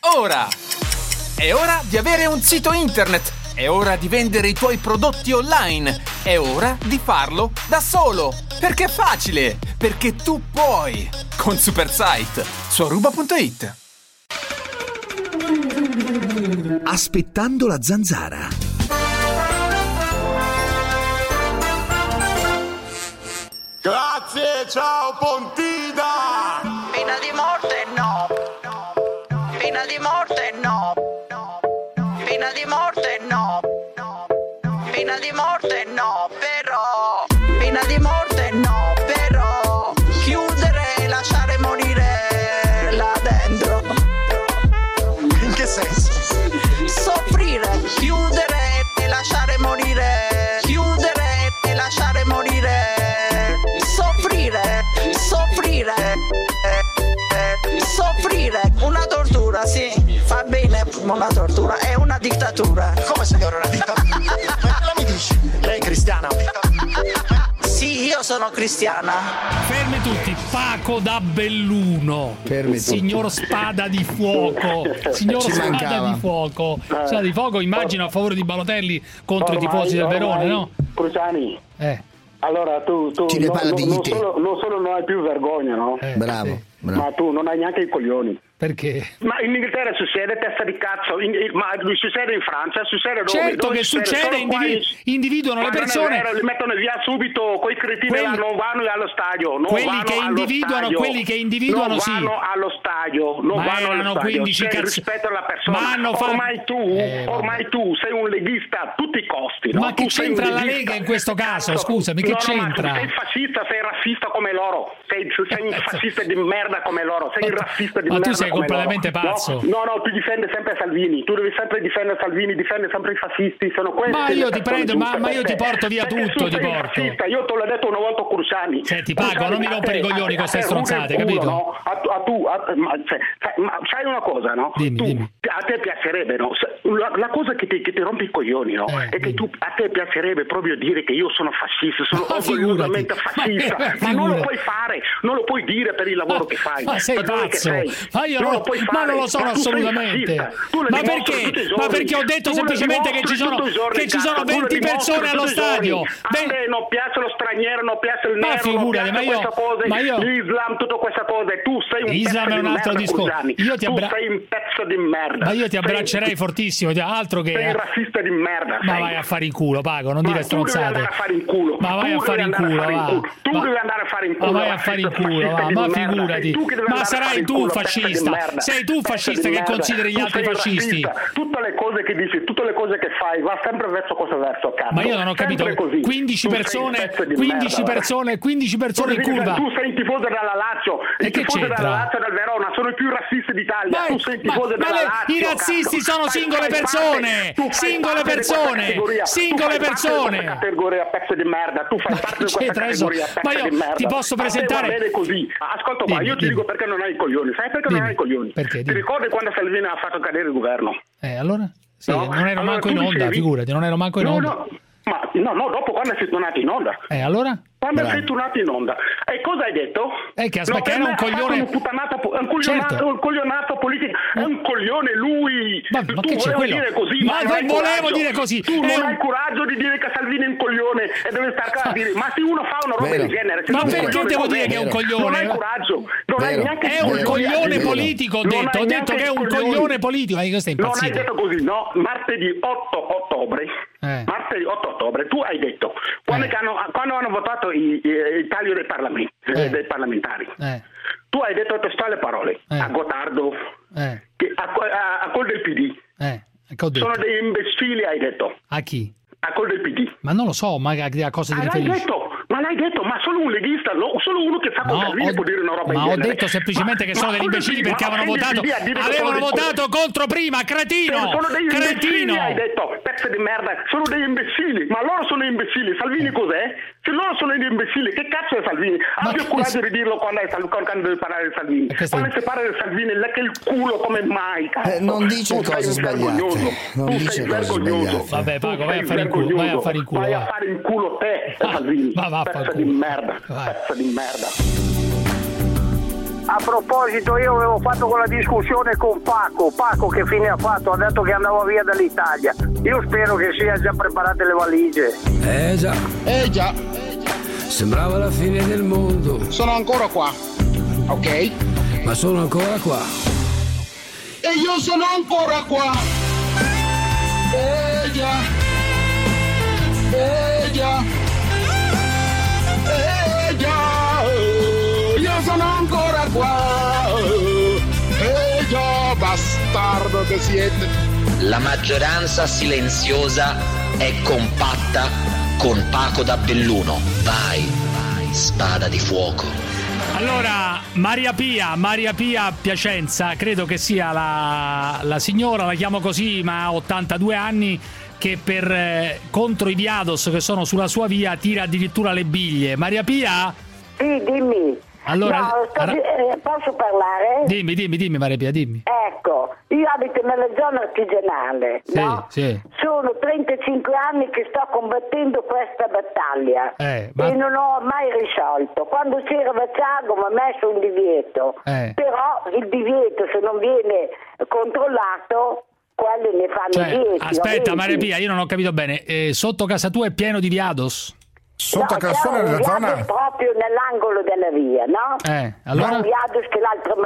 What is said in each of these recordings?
ora! È ora di avere un sito internet! È ora di vendere i tuoi prodotti online! È ora di farlo da solo! Perché è facile! Perché tu puoi! Con Supersite su Aruba.it. Aspettando la zanzara. Grazie, ciao Pontina! Pena di morte no. Pena di morte no. Pena di morte no. Pena di morte no, però. Pena di morte no, però. Chiudere e lasciare morire là dentro. In che senso? Soffrire, chiudere e lasciare morire. Chiudere e lasciare morire. Soffrire, soffrire, una tortura, sì, fa bene una tortura, è una dittatura. Come signora una dittatura? Ma mi dici? Lei è cristiana? Sì, io sono cristiana. Fermi tutti, Paco da Belluno. Fermi tutti. Signor Spada di Fuoco. Signor Ci Spada mancava. di Fuoco. Spada di Fuoco, immagino a favore di Balotelli contro i tifosi del Verone, no? Cruciani, Eh. allora tu Ci ne parla di te. non solo non hai più vergogna, no? Bravo, Sì. bravo. Ma tu non hai neanche i coglioni. Perché? Ma in Inghilterra succede, testa di cazzo, ma succede in Francia, succede dove? Certo Dove che succede, Solo qua individuano le Ma non è persone. vero, li mettono via subito, quei cretini là non vanno allo stadio. Non Quelli vanno che allo individuano, stadio. quelli che individuano, non sì. vanno allo stadio, non Ma vanno allo erano stadio. 15 C'è il cazzo- rispetto alla persona. Ma hanno fatto- Ormai tu sei un leghista a tutti i costi, no? Ma che Tu sei un c'entra la leghista. Lega in questo caso? Cazzo. Scusami, che No, c'entra? ma sei fascista, sei razzista come loro. Sei un fascista di merda come loro. Sei un razzista di Ma merda tu sei come completamente loro. pazzo. No, tu difendi sempre Salvini. Tu devi sempre difendere Salvini, difende sempre i fascisti. Sono questi. Ma io le ti persone prendo, giuste ma per io ti te. porto via Perché tutto, tu ti sei un porto. fascista. Io te l'ho detto una volta Cruciani. Senti, Paco, non mi rompere i coglioni con a ste te stronzate, rude il culo, capito? no? Ma sai una cosa, no? Dimmi. A te piacerebbe, no? La cosa che ti rompe i coglioni, no? È che a te piacerebbe proprio dire che io sono fascista, sono Ma orgogliosamente figurati. fascista. Ma non lo puoi fare, non lo puoi dire per il lavoro che fai. Ma sei per quello che pazzo? sei. Ma io Non no, lo puoi ma fare. non lo sono Ma tu sei assolutamente. fascista. Tu lo Ma dimostri perché? tutti i Ma giorni. perché ho detto Tu lo semplicemente che dimostri tutti i giorni, che ci sono cazzo, tu lo 20 dimostri persone tutti allo i giorni. stadio. A te non piace lo straniero, non piace il Ma nero, non figurati, piace queste cose, l'Islam, tutte queste cose. Tu sei un Islam pezzo è un di altro merda, discorso. Cruciani. Io ti Tu sei un pezzo di merda. Ma io ti abbraccerei Sei- fortissimo, altro che. Sei un razzista di merda. Ma sei. vai a fare in culo, Paco, non Ma dire tu devi stronzate. andare a fare in culo. Ma vai Tu a fare in devi andare culo, a fare in va. culo. Tu Ma- devi andare a fare in Ma culo. vai a fare in culo, va. fascista di Ma merda. figurati. Sei tu che devi Ma andare a sarai fare in tu culo, pezzo di fascista. merda. Sei tu Pezzo fascista di che merda. consideri gli Tu altri sei fascisti. razzista. Tutte le cose che dici, tutte le cose che fai, va sempre verso cosa verso, cazzo. Ma io non ho capito. Sempre così. 15 Tu sei un persone, pezzo di 15 merda, persone, 15 persone in Tu devi- curva. Tu sei il tifoso della Lazio, E il che tifoso c'entra? della Lazio e del Verona sono i più razzisti d'Italia. Tu sei il tifoso della Lazio. i razzisti cazzo. sono Fai- singole fai persone, parte- tu fai singole parte di questa persone, categoria. singole Tu fai parte di persone. questa categoria, pezzo di merda. Tu fai parte di questa c'entra adesso? categoria, pezzo Ma io di merda. ti posso A te presentare- va bene così. Ascolta qua, Dimmi, io ti dimmi. dico perché non hai i coglioni. Sai perché non Dimmi. hai i coglioni? Perché? Ti Dimmi. ricordi quando Salvini ha fatto cadere il governo? Allora? Sì, No? non ero Allora manco in tu onda, dicevi- figurati, non ero manco in No, onda. no, dopo quando sei tornato in onda. Allora? Quando Bravo. sei tornato in onda. E cosa hai detto? Che aspetta, per era me un ha fatto coglione- un putanato, Certo. un coglionato politico. È un coglione lui. Ma tu che c'è volevi quello? dire così, Ma non non hai volevo coraggio. dire così. Tu È non un- hai coraggio di dire che Salvini è un coglione e deve stare qua a dire ma se uno fa una roba Vero. del genere. se Ma non è un perché coglione, devo cos'è? dire che è un coglione? Non hai coraggio. Non hai Vero. neanche È il un coglione coglione di dirlo. politico, ho Non detto. hai Ho detto neanche che è il un coglione. coglione politico. Ma che stai Non hai impazzito? detto così, no? Martedì 8 ottobre. Martedì 8 ottobre tu hai detto quando hanno votato il taglio dei parlamentari. Tu hai detto testuali parole a Gottardo, a quello del PD. Sono dei imbecilli, hai detto. A chi? A quello del PD. Ma non lo so, magari a cosa ti riferisci? L'hai detto, ma solo un leghista, solo uno che fa con Salvini può dire una roba ma del ho genere. detto semplicemente che sono degli imbecilli perché avevano votato contro prima, cretino! Sono degli imbecilli, Cretino! hai detto, pezzo di merda, sono degli imbecilli, ma loro sono imbecilli, Salvini cos'è? Se loro sono gli imbecilli, che cazzo è Salvini? Abbia il coraggio di dirlo quando devi parlare di Salvini. Quando si parla di Salvini, lecca il culo come mai, cazzo. Non dice Tu cose sei sbagliate. Non tu dice sei cose vergognoso. sbagliate. Vabbè, Paco, Tu vai a sei fare in culo, vai a fare in culo. Vai a va. fare in culo te, Salvini. Ma Pezzo di merda, Vai. pezzo di merda. A proposito, io avevo fatto quella discussione con Paco che fine ha fatto? Ha detto che andava via dall'Italia. Io spero che sia già preparate le valigie. Già. Sembrava la fine del mondo. Sono ancora qua, ok? Ma sono ancora qua. E io sono ancora qua. Già. Io sono ancora qua. Già, bastardo che siete. La maggioranza silenziosa è compatta con Paco da Belluno. Vai, spada di fuoco. Allora, Maria Pia Piacenza, credo che sia la signora, la chiamo così, ma ha 82 anni, che contro i Viados che sono sulla sua via tira addirittura le biglie. Maria Pia? Sì, dimmi. Allora, posso parlare? Dimmi Maria Pia, dimmi. Ecco, io abito nella zona artigianale, sì, no? Sì. Sono 35 anni che sto combattendo questa battaglia e non ho mai risolto. Quando c'era Vacciago mi ha messo un divieto, però il divieto, se non viene controllato, quelli ne fanno 10. Aspetta, Maria Pia, io non ho capito bene. Sotto casa tua è pieno di Viados? Sotto casa tua nella zona? Proprio nell'angolo della via, no? Allora? Un Viados che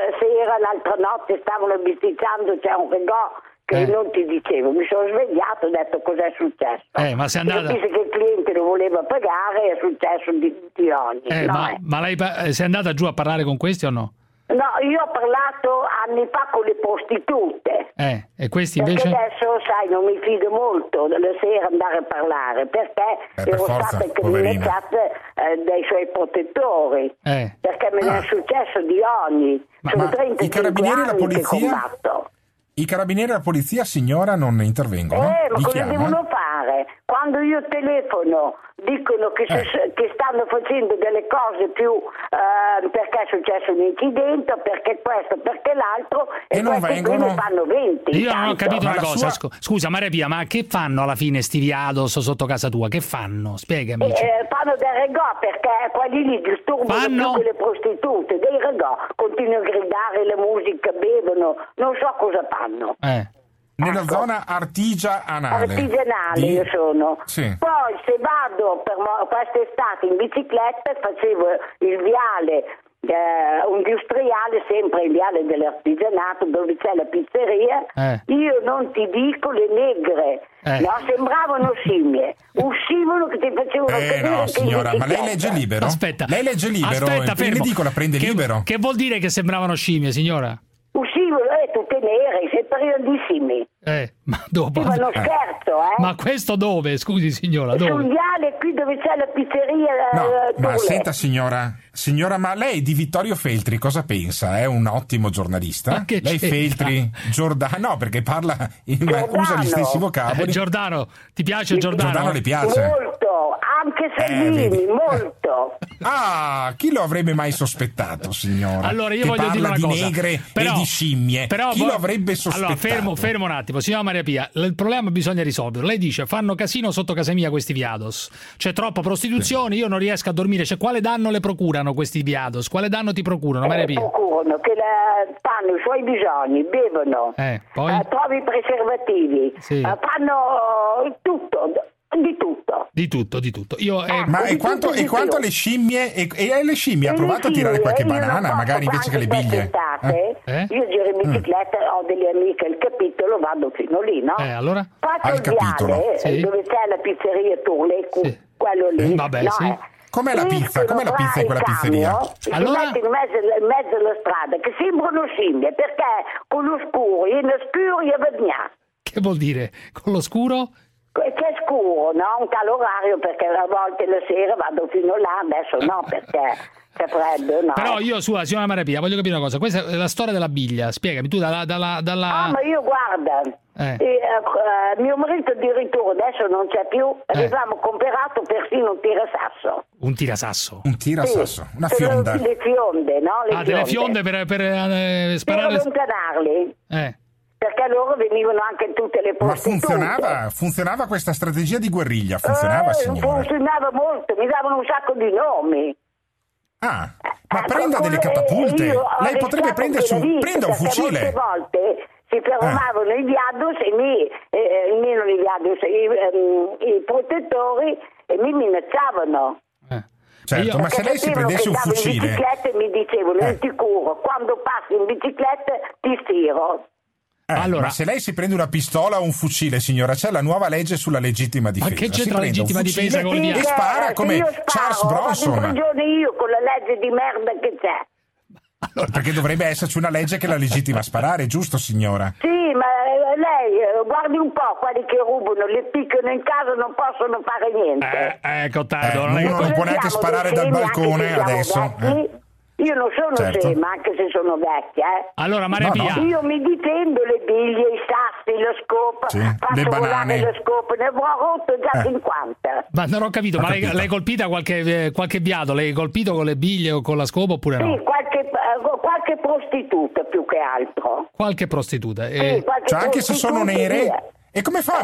l'altra notte stavano bisticciando, c'è un regò che non ti dicevo. Mi sono svegliato e ho detto cos'è successo. Ma sei andata... Capisci che il cliente lo voleva pagare, è successo di ogni. Ma lei sei andata giù a parlare con questi o no? No, io ho parlato anni fa con le prostitute. E questi invece? Perché adesso, sai, non mi fido molto della sera andare a parlare, perché ero stata criminalizzata dai suoi protettori. Perché me ne è successo di ogni. Sono 35 i carabinieri e la polizia? Che combatto. I carabinieri e la polizia, signora, non intervengono? Ma cosa devono fare? Quando io telefono dicono che stanno facendo delle cose più perché è successo un incidente, perché questo, perché l'altro, e non vengono. Ne fanno 20. Io non ho capito una cosa. Scusa Maria Pia, ma che fanno alla fine sti Viados sotto casa tua? Che fanno? Spiegami. Fanno del regò, perché quelli lì disturbano più le prostitute, dei regò, continuano a gridare la musica, bevono, non so cosa fanno. Nella zona artigianale io sono. Sì. Poi se vado per quest'estate in bicicletta, facevo il viale industriale, sempre il viale dell'artigianato dove c'è la pizzeria. Io non ti dico, le negre sembravano scimmie, uscivano che ti facevano cadere. No signora, ma lei legge libero? Aspetta, lei legge libero? fermo. Dico, la prende libero? Che vuol dire che sembravano scimmie, signora? Uscivano tutte nere, sei periodissimi. Ma dopo? Ma non scherzo, Ma questo dove? Scusi signora, dove? Sul viale qui dove c'è la pizzeria. Ma senta signora, ma lei di Vittorio Feltri cosa pensa? È un ottimo giornalista? Lei Feltri, Giordano, no, perché usa gli stessi vocaboli. Giordano, ti piace Giordano? Giordano le piace? Molto, anche Salvini, molto. Chi lo avrebbe mai sospettato, signora? Allora io che voglio dire una cosa. Parla di negre e di scimmie. Chi lo avrebbe sospettato? Allora, fermo un attimo, signora Maria Pia, il problema bisogna risolverlo. Lei dice, fanno casino sotto casa mia questi Viados. C'è troppa prostituzione, io non riesco a dormire. Quale danno le procurano questi Viados? Quale danno ti procurano, Maria Pia? Procurano che fanno i suoi bisogni, bevono, poi? trovi i preservativi, fanno tutto. Di tutto. Ma e quanto alle scimmie? E le scimmie ha provato a tirare qualche banana, magari invece che le biglie? Io giro in bicicletta, ho delle amiche al capitolo, vado fino lì, no? Allora? Faccio il viale, dove c'è la pizzeria Turlecu, quello lì. Vabbè, no, sì. Com'è la pizza? Com'è la pizza in quella pizzeria? Allora? Si mettono in mezzo alla strada, che sembrano scimmie, perché con lo scuro, in scuro io vediamo. Che vuol dire? Con lo scuro? C'è scuro, no? Un tale orario, perché a volte la sera vado fino là, adesso no, perché c'è freddo, no? Però io, signora Maria Pia, voglio capire una cosa. Questa è la storia della biglia, spiegami, tu dalla... ma io guarda, mio marito addirittura adesso non c'è più, avevamo comprato persino un tirasasso. Un tirasasso? Un tirasasso, una fionda. Le fionde, no? Delle fionde per sparare... Per allontanarli. Perché loro venivano anche in tutte le prostitute. Ma funzionava questa strategia di guerriglia? Funzionava, signora? Funzionava molto, mi davano un sacco di nomi. Ma prenda delle catapulte. Lei potrebbe prenda un fucile. Molte volte si fermavano i viados i protettori e mi minacciavano. Certo, ma se lei si prendesse un fucile... in bicicletta e mi dicevano, io ti curo, quando passi in bicicletta ti stiro. Allora, ma se lei si prende una pistola o un fucile, signora, c'è la nuova legge sulla legittima difesa. Ma che c'entra la legittima difesa con e spara come Charles Bronson. Vado in prigione io con la legge di merda che c'è. Allora, perché dovrebbe esserci una legge che la legittima a sparare, giusto, signora? Sì, ma lei guardi un po', quelli che rubano, le piccano in casa, non possono fare niente. Cottardo, uno non può neanche sparare dal balcone adesso. Io non sono scema, anche se sono vecchia. Allora, Maria Pia. Io mi difendo le biglie, i sassi, lo scopo, faccio volare lo scopo, ne avrò rotto già 50. Ma non ho capito, ma l'hai colpita qualche viado? L'hai colpito con le biglie o con la scopa oppure no? Sì, qualche prostituta più che altro. Qualche prostituta? Sì, cioè anche se sono nere? E come fa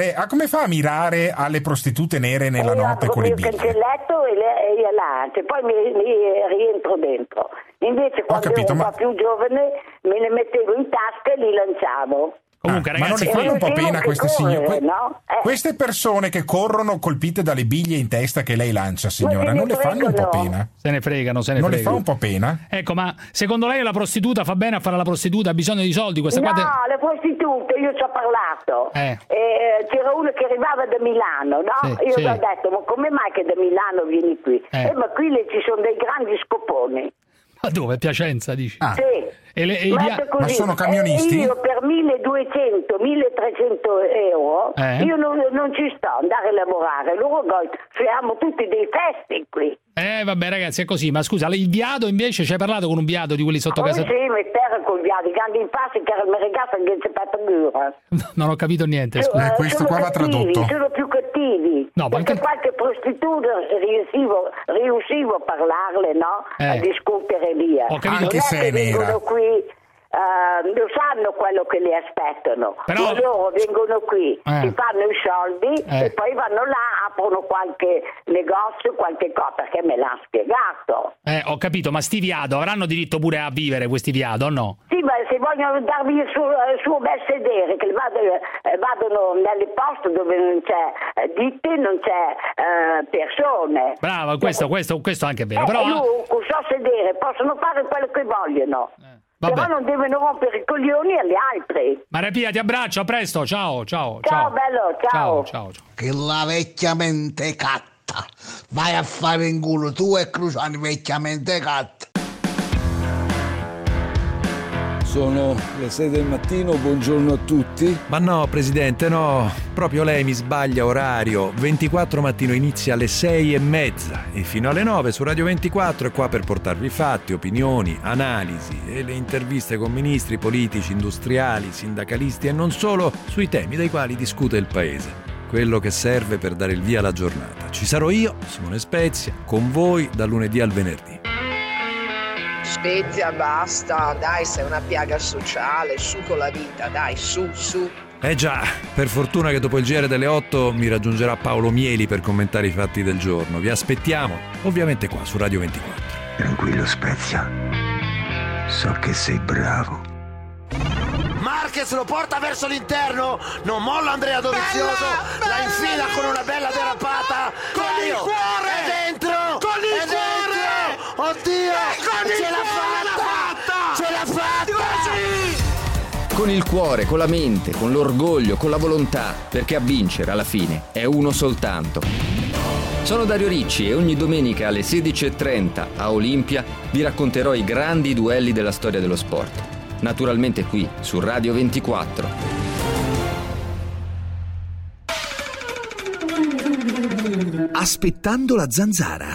a mirare alle prostitute nere nella notte con le biglie? Io cancelletto e io lancio, poi mi rientro dentro. Invece quando ero un po' più giovane me le mettevo in tasca e li lanciavo. Comunque, ragazzi, ma non le fanno un po' pena queste signore? No? Queste persone che corrono colpite dalle biglie in testa che lei lancia, signora, non le fanno un po' pena? Se ne fregano. Non le fa un po' pena? Ecco, ma secondo lei la prostituta fa bene a fare la prostituta? Ha bisogno di soldi? No, le prostitute, io ci ho parlato. C'era uno che arrivava da Milano, no? Io gli ho detto, ma come mai che da Milano vieni qui? Ma qui ci sono dei grandi scoponi. Ma dove? Piacenza, dici? Sì. Ma sono camionisti? Io per 1.200, 1.300 euro io non ci sto a andare a lavorare. Loro facciamo tutti dei festi qui. Vabbè ragazzi, è così. Ma scusa, il viado invece, ci hai parlato con un viado di quelli sotto casa? Sì, mi terra col viado, i grandi impassi che era il mio ragazzo che si è fatto gura. Non ho capito niente, scusa. Questo qua va tradotto. Sono più cattivi. No, perché qualche prostituta riuscivo a parlarle, no? A discutere via. Ho capito. Anche se è nera. Qui lo sanno quello che li aspettano. Però loro vengono qui, si fanno i soldi e poi vanno là, aprono qualche negozio, qualche cosa, perché me l'ha spiegato. Ho capito, ma sti viado avranno diritto pure a vivere questi viado o no? Sì, ma se vogliono darvi il suo bel sedere, che vadano nelle poste dove non c'è ditte, non c'è persone. Brava, questo è anche vero. Però con suo sedere possono fare quello che vogliono. Però non devono rompere i coglioni agli altri. Maria Pia, ti abbraccio, a presto, ciao. Ciao bello, ciao. Che la vecchia mentecatta. Vai a fare in culo tu e Cruciani, vecchia mentecatta. Sono le 6 del mattino, buongiorno a tutti. Ma no, Presidente, no. Proprio lei mi sbaglia orario. 24 mattino inizia alle 6:30 e fino alle 9 su Radio 24 è qua per portarvi fatti, opinioni, analisi e le interviste con ministri, politici, industriali, sindacalisti e non solo sui temi dai quali discute il Paese. Quello che serve per dare il via alla giornata. Ci sarò io, Simone Spezia, con voi dal lunedì al venerdì. Spezia, basta, dai, sei una piaga sociale, su con la vita, dai, su. Già, per fortuna che dopo il GR delle 8 mi raggiungerà Paolo Mieli per commentare i fatti del giorno. Vi aspettiamo, ovviamente qua su Radio 24. Tranquillo Spezia, so che sei bravo. Marquez lo porta verso l'interno, non molla Andrea Dovizioso, la infila con una bella derapata, con il cuore dentro, con il cuore, oddio, ce l'ha fatta. Con il cuore, con la mente, con l'orgoglio, con la volontà, perché a vincere alla fine è uno soltanto. Sono Dario Ricci e ogni domenica alle 16:30 a Olimpia vi racconterò i grandi duelli della storia dello sport. Naturalmente qui su Radio 24. Aspettando la zanzara.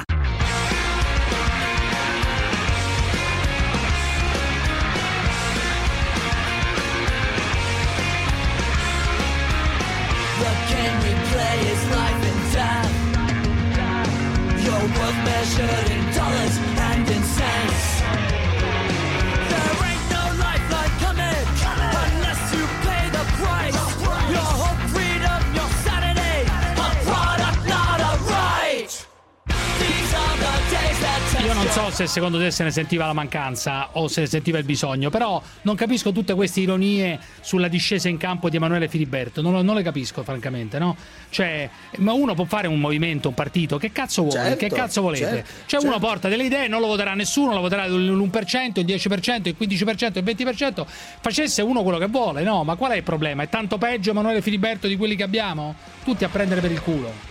Measured in dollars and in cents. There ain't no lifeline coming unless you pay the price. Your hope, freedom, your sanity, a product, not a right. These are the days that so se secondo te se ne sentiva la mancanza o se ne sentiva il bisogno, però non capisco tutte queste ironie sulla discesa in campo di Emanuele Filiberto, non le capisco francamente, no? Cioè, ma uno può fare un movimento, un partito, che cazzo vuole? Certo, che cazzo volete? certo. Uno porta delle idee, non lo voterà nessuno, lo voterà l'1%, il 10%, il 15%, il 20%, facesse uno quello che vuole, no? Ma qual è il problema? È tanto peggio Emanuele Filiberto di quelli che abbiamo? Tutti a prendere per il culo.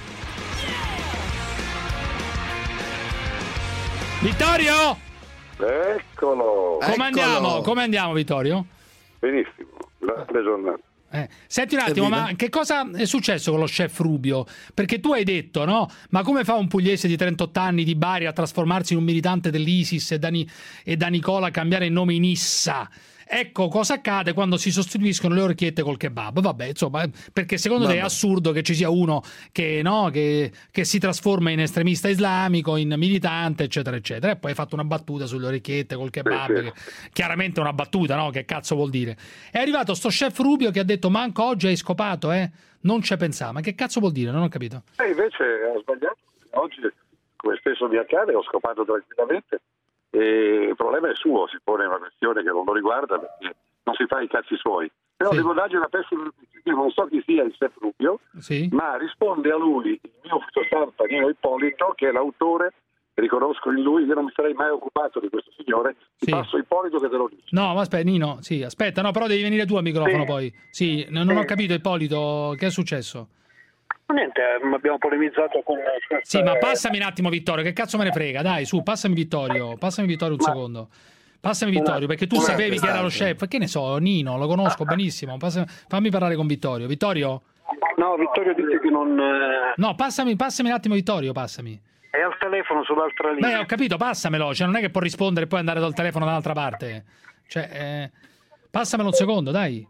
Vittorio? Eccolo. Come andiamo Vittorio? Benissimo, grande giornata. Senti un attimo, ma che cosa è successo con lo chef Rubio? Perché tu hai detto, no? Ma come fa un pugliese di 38 anni di Bari a trasformarsi in un militante dell'ISIS e da Nicola a cambiare il nome in Issa? Ecco cosa accade quando si sostituiscono le orecchiette col kebab. Vabbè, insomma, perché secondo te è assurdo che ci sia uno che si trasforma in estremista islamico, in militante, eccetera, eccetera. E poi hai fatto una battuta sulle orecchiette col kebab, che chiaramente è una battuta, no? Che cazzo vuol dire? È arrivato sto chef Rubio che ha detto manco oggi hai scopato, non ci pensava. Ma che cazzo vuol dire? Non ho capito. Invece ha sbagliato. Oggi, come spesso mi accade, ho scopato tranquillamente. E il problema è suo, si pone una questione che non lo riguarda perché non si fa i cazzi suoi. Però devo dargli una pessima notizia. Io non so chi sia il chef Rubio, ma risponde a lui il mio ufficio stampa Nino Ippolito, che è l'autore, riconosco in lui, io non mi sarei mai occupato di questo signore, ti passo Ippolito che te lo dice. No, ma aspetta Nino, aspetta, no, però devi venire tu al microfono poi. Non ho capito Ippolito, che è successo? Niente, abbiamo polemizzato con... Sì, ma passami un attimo Vittorio, che cazzo me ne frega, dai, su, passami Vittorio un secondo. Passami Vittorio, perché tu sapevi che era lo chef, che ne so, Nino, lo conosco benissimo, fammi parlare con Vittorio. Vittorio? No, Vittorio dice che non... No, passami un attimo Vittorio, passami. È al telefono sull'altra linea. Beh, ho capito, passamelo, cioè non è che può rispondere e poi andare dal telefono dall'altra parte. Cioè, passamelo un secondo, dai.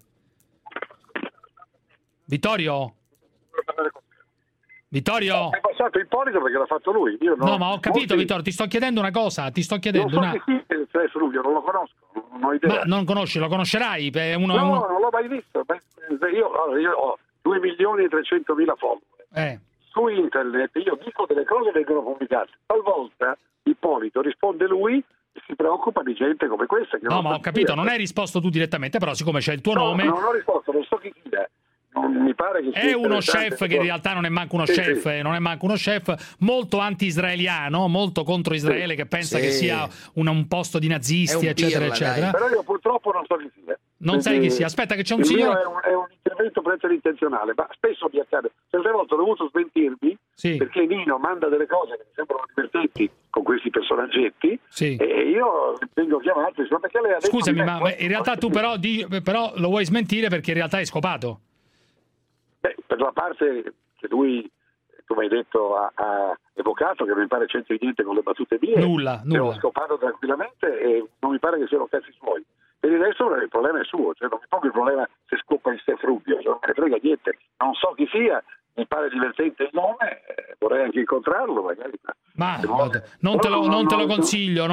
Vittorio? Vittorio? È passato Ippolito perché l'ha fatto lui. Io no, ma ho capito Vittorio, ti sto chiedendo una cosa, non so chi sia il chef Rubio, non lo conosco, non ho idea. Ma non conosci, lo conoscerai? No, non l'ho mai visto. Io ho 2.300.000 follower. Su internet io dico delle cose che vengono pubblicate. Talvolta Ippolito risponde lui e si preoccupa di gente come questa. Che no, ma ho capito, non hai risposto tu direttamente, però siccome c'è il tuo nome... Non ho risposto, non so chi sia. Non mi pare che è uno chef che in realtà non è manco uno chef, non è manco uno chef, molto anti-israeliano, molto contro Israele, che pensa che sia un posto di nazisti, eccetera, eccetera. Però io purtroppo non so chi sia. Non sai chi sia. Aspetta, che c'è un signore. È un intervento per essere intenzionale, ma spesso mi accade. Certe volte ho dovuto smentirmi perché Nino manda delle cose che mi sembrano divertenti con questi personaggetti e io vengo chiamato. Perché lei ha detto scusami, ma in realtà tu però lo vuoi smentire perché in realtà hai scopato. Per la parte che lui, come hai detto, ha evocato, che mi pare c'entri niente con le battute mie, nulla. Ho scopato tranquillamente e non mi pare che siano cazzi suoi. Per il resto il problema è suo, cioè non mi pongo il problema se scopa il chef Rubio, non me ne frega niente, non so chi sia, mi pare divertente il nome, vorrei anche incontrarlo magari. Ma non te lo consiglio.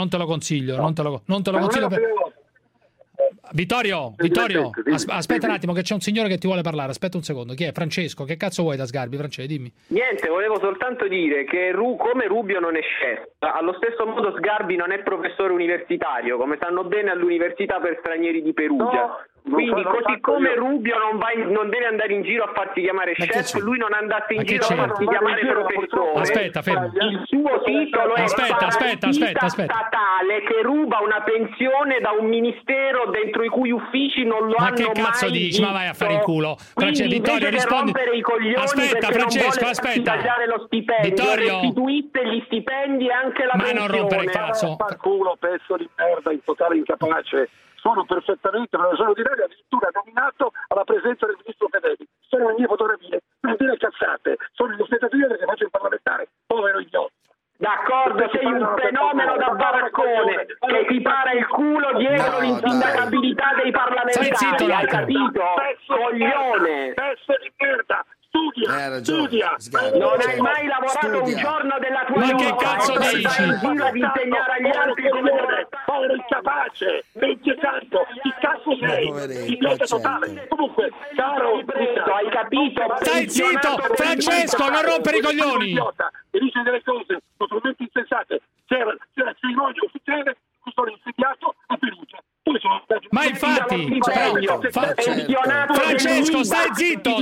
Vittorio, aspetta un attimo che c'è un signore che ti vuole parlare, aspetta un secondo. Chi è? Francesco, che cazzo vuoi da Sgarbi? Francesco, dimmi. Niente, volevo soltanto dire che come Rubio non è chef, allo stesso modo Sgarbi non è professore universitario, come sanno bene all'Università per Stranieri di Perugia. Quindi così come Rubio non deve andare in giro a farsi chiamare chef, lui non andasse in giro a farsi chiamare professore. Aspetta, fermo. Il suo titolo è aspetta. statale che ruba una pensione da un ministero dentro i cui uffici non lo hanno mai. Ma che cazzo dici? Ma vai a fare il culo. Vittorio, rispondi. Aspetta, Francesco, tagliare lo stipendio, Vittorio, restituite gli stipendi e anche la pensione. Ma non rompere il cazzo. Culo, pezzo di merda, in totale incapace. Sono perfettamente professore ordinario, addirittura nominato alla presenza del ministro Fedeli. Sono le mie fotografie, non dire cazzate, sono le aspettative che faccio il parlamentare, povero idiota. D'accordo, sei un fenomeno da baraccone che ti para il culo dietro l'insindacabilità dei parlamentari, hai capito? Coglione! Pezzo di merda! Studia! Non hai mai lavorato un giorno della tua vita! Ma che cazzo dici? Ad insegnare agli altri come povero incapace, mentiecato, chi cazzo sei? Idiota totale! Comunque, caro, hai capito? Stai zitto, Francesco, non rompere i coglioni! E dice delle cose totalmente insensate. c'era cerimonia ufficiale, mi sono insediato a Perugia. Ma infatti, Francesco, stai zitto.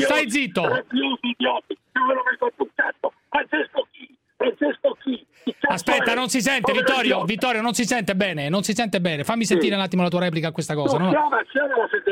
Francesco chi? Aspetta, non si sente, Vittorio, non si sente bene, fammi sentire un attimo la tua replica a questa cosa. Ma non sai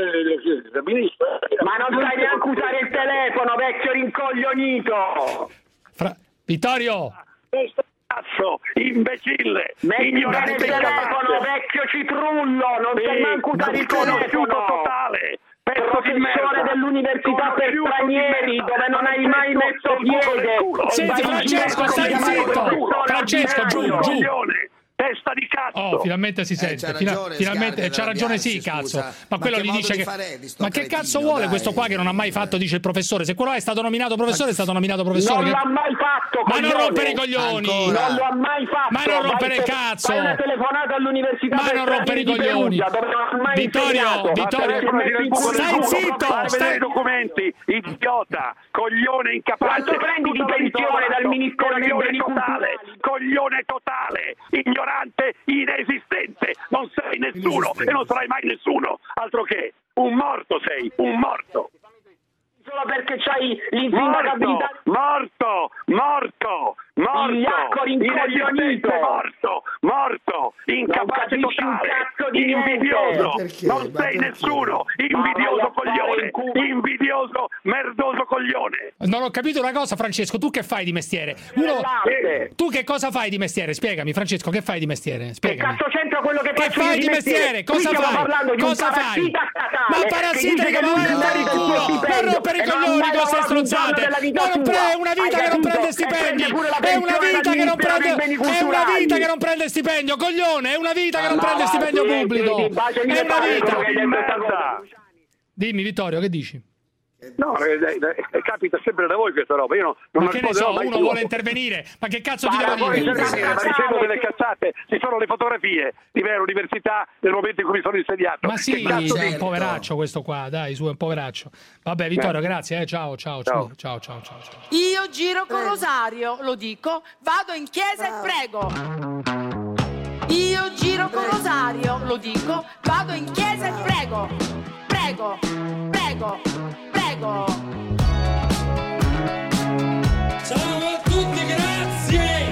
neanche usare il telefono, vecchio rincoglionito. Vittorio! Cazzo, imbecille, ignorante il telefono, vecchio citrullo, non sai manco usare il telefono totale. Professore dell'università per stranieri dove non hai mai messo piede. Senti Francesco, stai zitto. Francesco, giù. Testa di cazzo. Oh, finalmente si sente. Finalmente c'ha ragione, sì, cazzo. Ma quello gli dice che ma che cazzo vuole questo qua che non ha mai fatto, dice il professore. Se quello è stato nominato professore, è stato nominato professore. Non l'ha mai fatto. Ma non rompere i coglioni. Non lo ha mai fatto. Ma non rompere il cazzo. Fai una telefonata all'università. Ma non rompere i coglioni. Vittorio, stai zitto. Stai i documenti, idiota, coglione incapace. Quanto prendi di pensione dal Ministero dei Beni Culturali? Coglione totale, ignorante, inesistente, non sei nessuno e non sarai mai nessuno, altro che un morto sei, un morto. Solo perché c'hai l'insindacabilità. Morto, incapace totale, invidioso, non sei nessuno, invidioso coglione, invidioso, merdoso coglione. Non ho capito una cosa, Francesco, tu che fai di mestiere? Tu che cosa fai di mestiere? Spiegami, Francesco, che fai di mestiere? Spiegami. Che cazzo c'entra quello che fai di mestiere? Cosa fai? Cosa fai? Ma parassita che ma vai andare in culo! Non rompere i coglioni con queste stronzate! È una vita che non prende stipendi! È una vita che non prende stipendio, coglione! È una vita che non prende stipendio pubblico! È una vita! Dimmi Vittorio, che dici? No, capita sempre da voi questa roba. Io non ma che ne so, uno vuole intervenire. Ma che cazzo ti devo dire? Ma dicendo delle cazzate, ci sono le fotografie di vera università nel momento in cui mi sono insediato. Ma sì, è un poveraccio questo qua, dai, su, è un poveraccio. Vabbè, Vittorio, grazie, ciao. Io giro con Rosario, lo dico, vado in chiesa e prego. Io giro con Rosario, lo dico, vado in chiesa e prego. Prego. Ciao a tutti, grazie.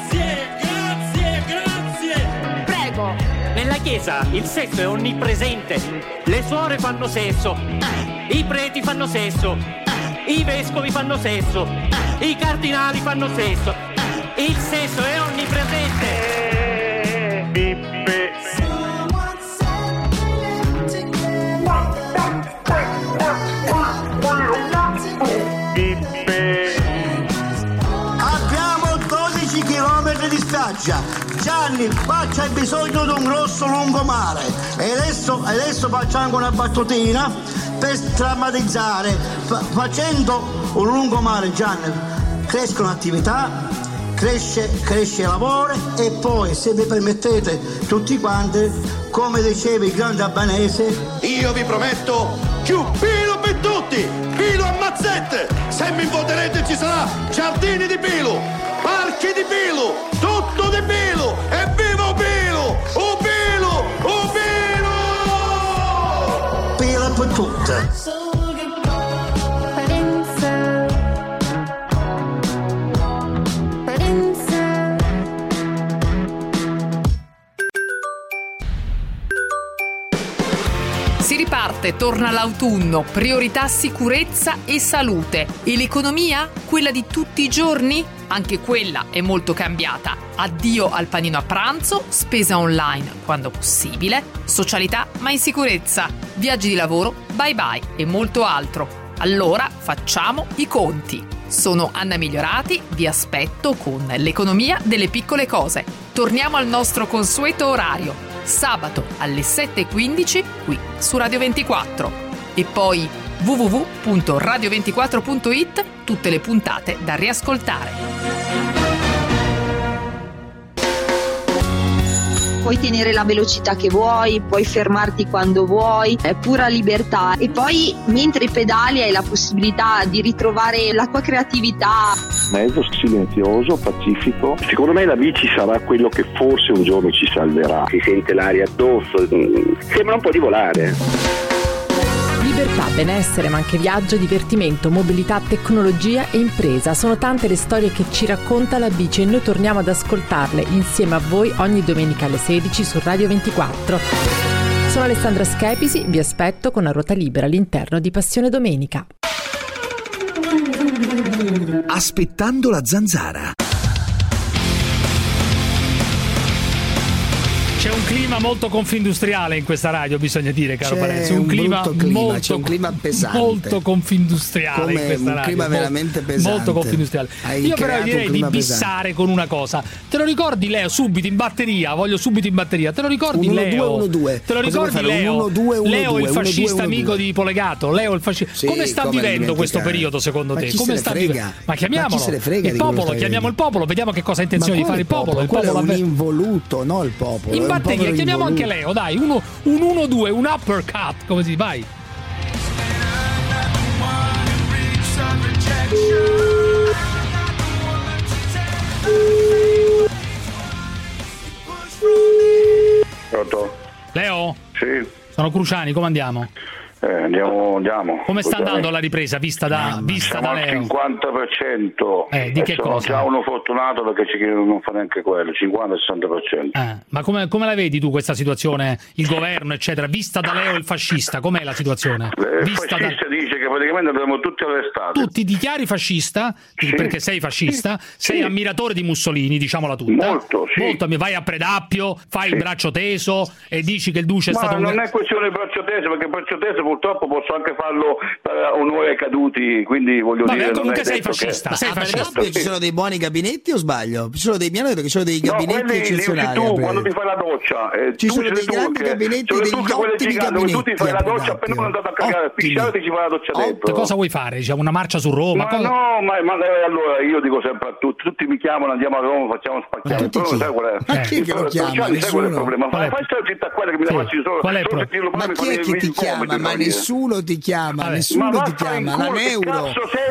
Prego. Nella chiesa il sesso è onnipresente. Le suore fanno sesso, i preti fanno sesso, i vescovi fanno sesso, i cardinali fanno sesso. Il sesso è onnipresente. Abbiamo 12 chilometri di spiaggia. Gianni, qua c'è bisogno di un grosso lungomare. E adesso facciamo una battutina per drammatizzare. Facendo un lungomare, Gianni, crescono attività, cresce il lavoro e poi, se mi permettete tutti quanti, come diceva il grande albanese, io vi prometto più pilo per tutti, pilo a mazzette. Se mi voterete ci sarà giardini di pilo, parchi di pilo, tutto di pilo. E viva Pilo! Oh Pilo! Oh Pilo! Pilo per tutti. Si riparte, torna l'autunno, priorità sicurezza e salute. E l'economia? Quella di tutti i giorni? Anche quella è molto cambiata. Addio al panino a pranzo, spesa online quando possibile, socialità ma in sicurezza, viaggi di lavoro, bye bye e molto altro. Allora facciamo i conti. Sono Anna Migliorati, vi aspetto con l'economia delle piccole cose. Torniamo al nostro consueto orario. Sabato alle 7:15 qui su Radio 24 e poi www.radio24.it, tutte le puntate da riascoltare. puoi tenere la velocità che vuoi, puoi fermarti quando vuoi, è pura libertà. E poi mentre pedali hai la possibilità di ritrovare la tua creatività. Mezzo silenzioso, pacifico. Secondo me la bici sarà quello che forse un giorno ci salverà. Si sente l'aria addosso, sembra un po' di volare. Libertà, benessere, ma anche viaggio, divertimento, mobilità, tecnologia e impresa. Sono tante le storie che ci racconta la bici e noi torniamo ad ascoltarle insieme a voi ogni domenica alle 16 su Radio 24. Sono Alessandra Schepisi, vi aspetto con A Ruota Libera all'interno di Passione Domenica. Aspettando la zanzara. C'è un clima molto confindustriale in questa radio, bisogna dire, caro Parenzo. Un clima molto, c'è un clima pesante, molto confindustriale in questa radio. Un clima veramente pesante, molto confindustriale. Io però direi di bissare con una cosa. Te lo ricordi, Leo? Subito in batteria, voglio subito in batteria. Te lo ricordi, Leo? 1-2. Te lo ricordi, Leo? 1-2. Leo, il fascista amico di Polegato. Leo, il fascista. Sì, come sta vivendo questo periodo, secondo te? Come sta vivendo? Ma chiamiamolo. Ma chi se ne frega il popolo, chiamiamo il popolo, vediamo che cosa ha intenzione di fare il popolo. Il popolo è un involuto, no il popolo. In batteria, chiamiamo anche Leo, dai, un 1-2, un uppercut, come si vai? Pronto? Leo? Sì. Sono Cruciani, come andiamo? Andiamo. Come sta andando la ripresa vista da Leo? Al 50%. Di che cosa? Sono già uno fortunato perché non fa neanche quello, 50-60%. Ma come la vedi tu questa situazione, il governo eccetera, vista da Leo il fascista, com'è la situazione? Il fascista dice che praticamente dobbiamo tutti arrestati. Tu ti dichiari fascista, perché sei fascista, sei ammiratore di Mussolini, diciamola tutta. Molto, vai a Predappio, fai il braccio teso e dici che il duce è stato un... Ma non è questione di braccio teso, perché il braccio teso purtroppo posso anche farlo per onore ai caduti, quindi voglio dire... comunque sei fascista, sei fascista. Ci sono dei buoni gabinetti o sbaglio? Mi hanno detto che ci sono dei gabinetti eccezionali. Tu quando ti fai la doccia... ci sono dei grandi gabinetti, degli ottimi gabinetti. Tu ti fai la doccia appena non è andato a cagare, pisciare ti ci fai la doccia dentro. Cosa vuoi fare? Diciamo una marcia su Roma? No, ma allora io dico sempre a tutti mi chiamano, andiamo a Roma, facciamo spacchiare. Però sai qual è? Ma chi è che lo chiama? Nessuno. Fai questa città quella che mi la faccio solo. Ma chi è che ti chiama? Ma nessuno ti chiama, nessuno ti chiama. La Neuro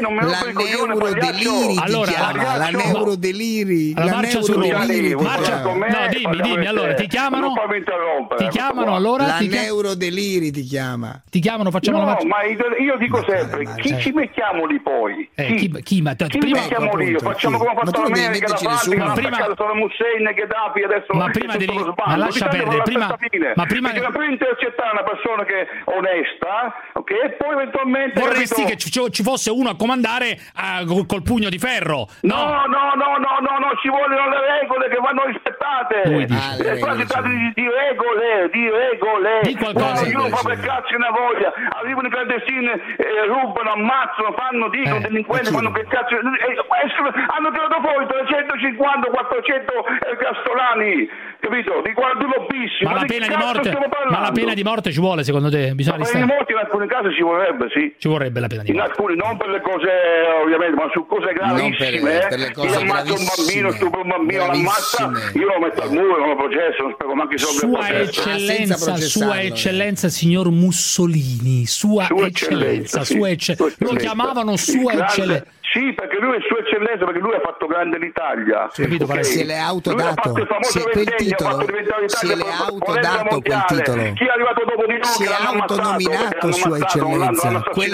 Deliri ti chiama. La Neuro Deliri. La marcia su Roma. No, dimmi, allora ti chiamano? Ti chiamano allora? La Neuro Deliri ti chiama. Ti chiamano, facciamo la marcia. No, ma io dico sempre, chi ci mettiamo lì poi? Chi mettiamo lì? Facciamo come ha fatto l'America, la Francia, la Hussein, Gheddafi, adesso ma prima devi... Ma lascia perdere, prima prima intercettare una persona che è onesta, ok? E poi eventualmente vorresti che ci fosse uno a comandare col pugno di ferro? No, ci vogliono le regole che vanno rispettate. Qua si tratta di regole. Di qualcosa. Ognuno fa per cazzo una voglia. Arrivano i clandestini, rubano, ammazzano, dicono delinquenti, fanno che cazzo. Hanno tirato fuori 350, 400 ergastolani, capito? Di 41 bis. Ma la pena di morte ci vuole, secondo te? Bisogna la pena di morte in alcuni casi ci vorrebbe, sì. Ci vorrebbe la pena di morte. In alcuni, non per le cose ovviamente, ma su cose gravissime. Chi ammazza un bambino, stupra un bambino, l'ammazza, io lo metto al muro, non lo processo, non spero manche soldi. Sua eccellenza, signor Mussolini, sua eccellenza. Lo chiamavano Sua Eccellenza. Sì, perché lui è Sua Eccellenza, perché lui ha fatto grande l'Italia. Se l'è autodato quel titolo, se l'è autodato quel titolo. Chi è arrivato dopo di noi? Si è autonominato Sua Eccellenza. Quel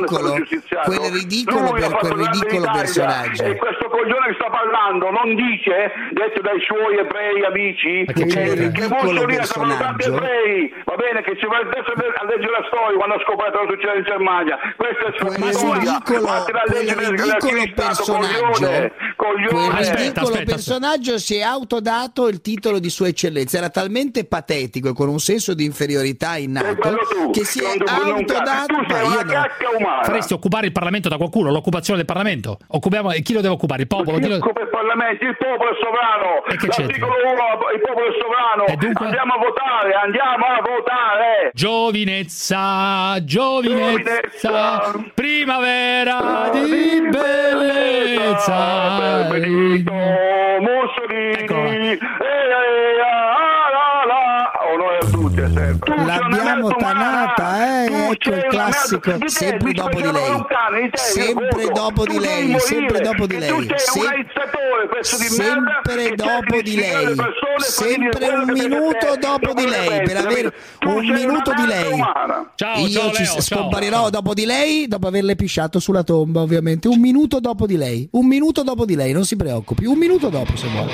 ridicolo per quel ridicolo personaggio. E questo coglione che sta parlando non dice, detto dai suoi ebrei amici, che Mussolini ha salvato tanti ebrei. Va bene, che ci va adesso a leggere la storia quando ha scoperto cosa succede in Germania. Questo è quel personaggio si è autodato il titolo di Sua Eccellenza. Era talmente patetico e con un senso di inferiorità innato che si è autodato. Faresti occupare il Parlamento da qualcuno? L'occupazione del Parlamento? E chi lo deve occupare? Il popolo? Il Parlamento, il popolo è sovrano. L'articolo 1, il popolo è sovrano. Dunque... Andiamo a votare. Giovinezza, primavera di bellezza. Mussolini. L'abbiamo tanata, ecco il classico. Sempre dopo di lei. Sempre dopo di lei. Sempre dopo di lei. Sempre dopo di lei. Sempre un minuto dopo di lei. Per avere un minuto di lei. Io ci scomparirò dopo di lei, dopo averle pisciato sulla tomba, ovviamente. Un minuto dopo di lei. Un minuto dopo di lei, non si preoccupi. Un minuto dopo, se vuole.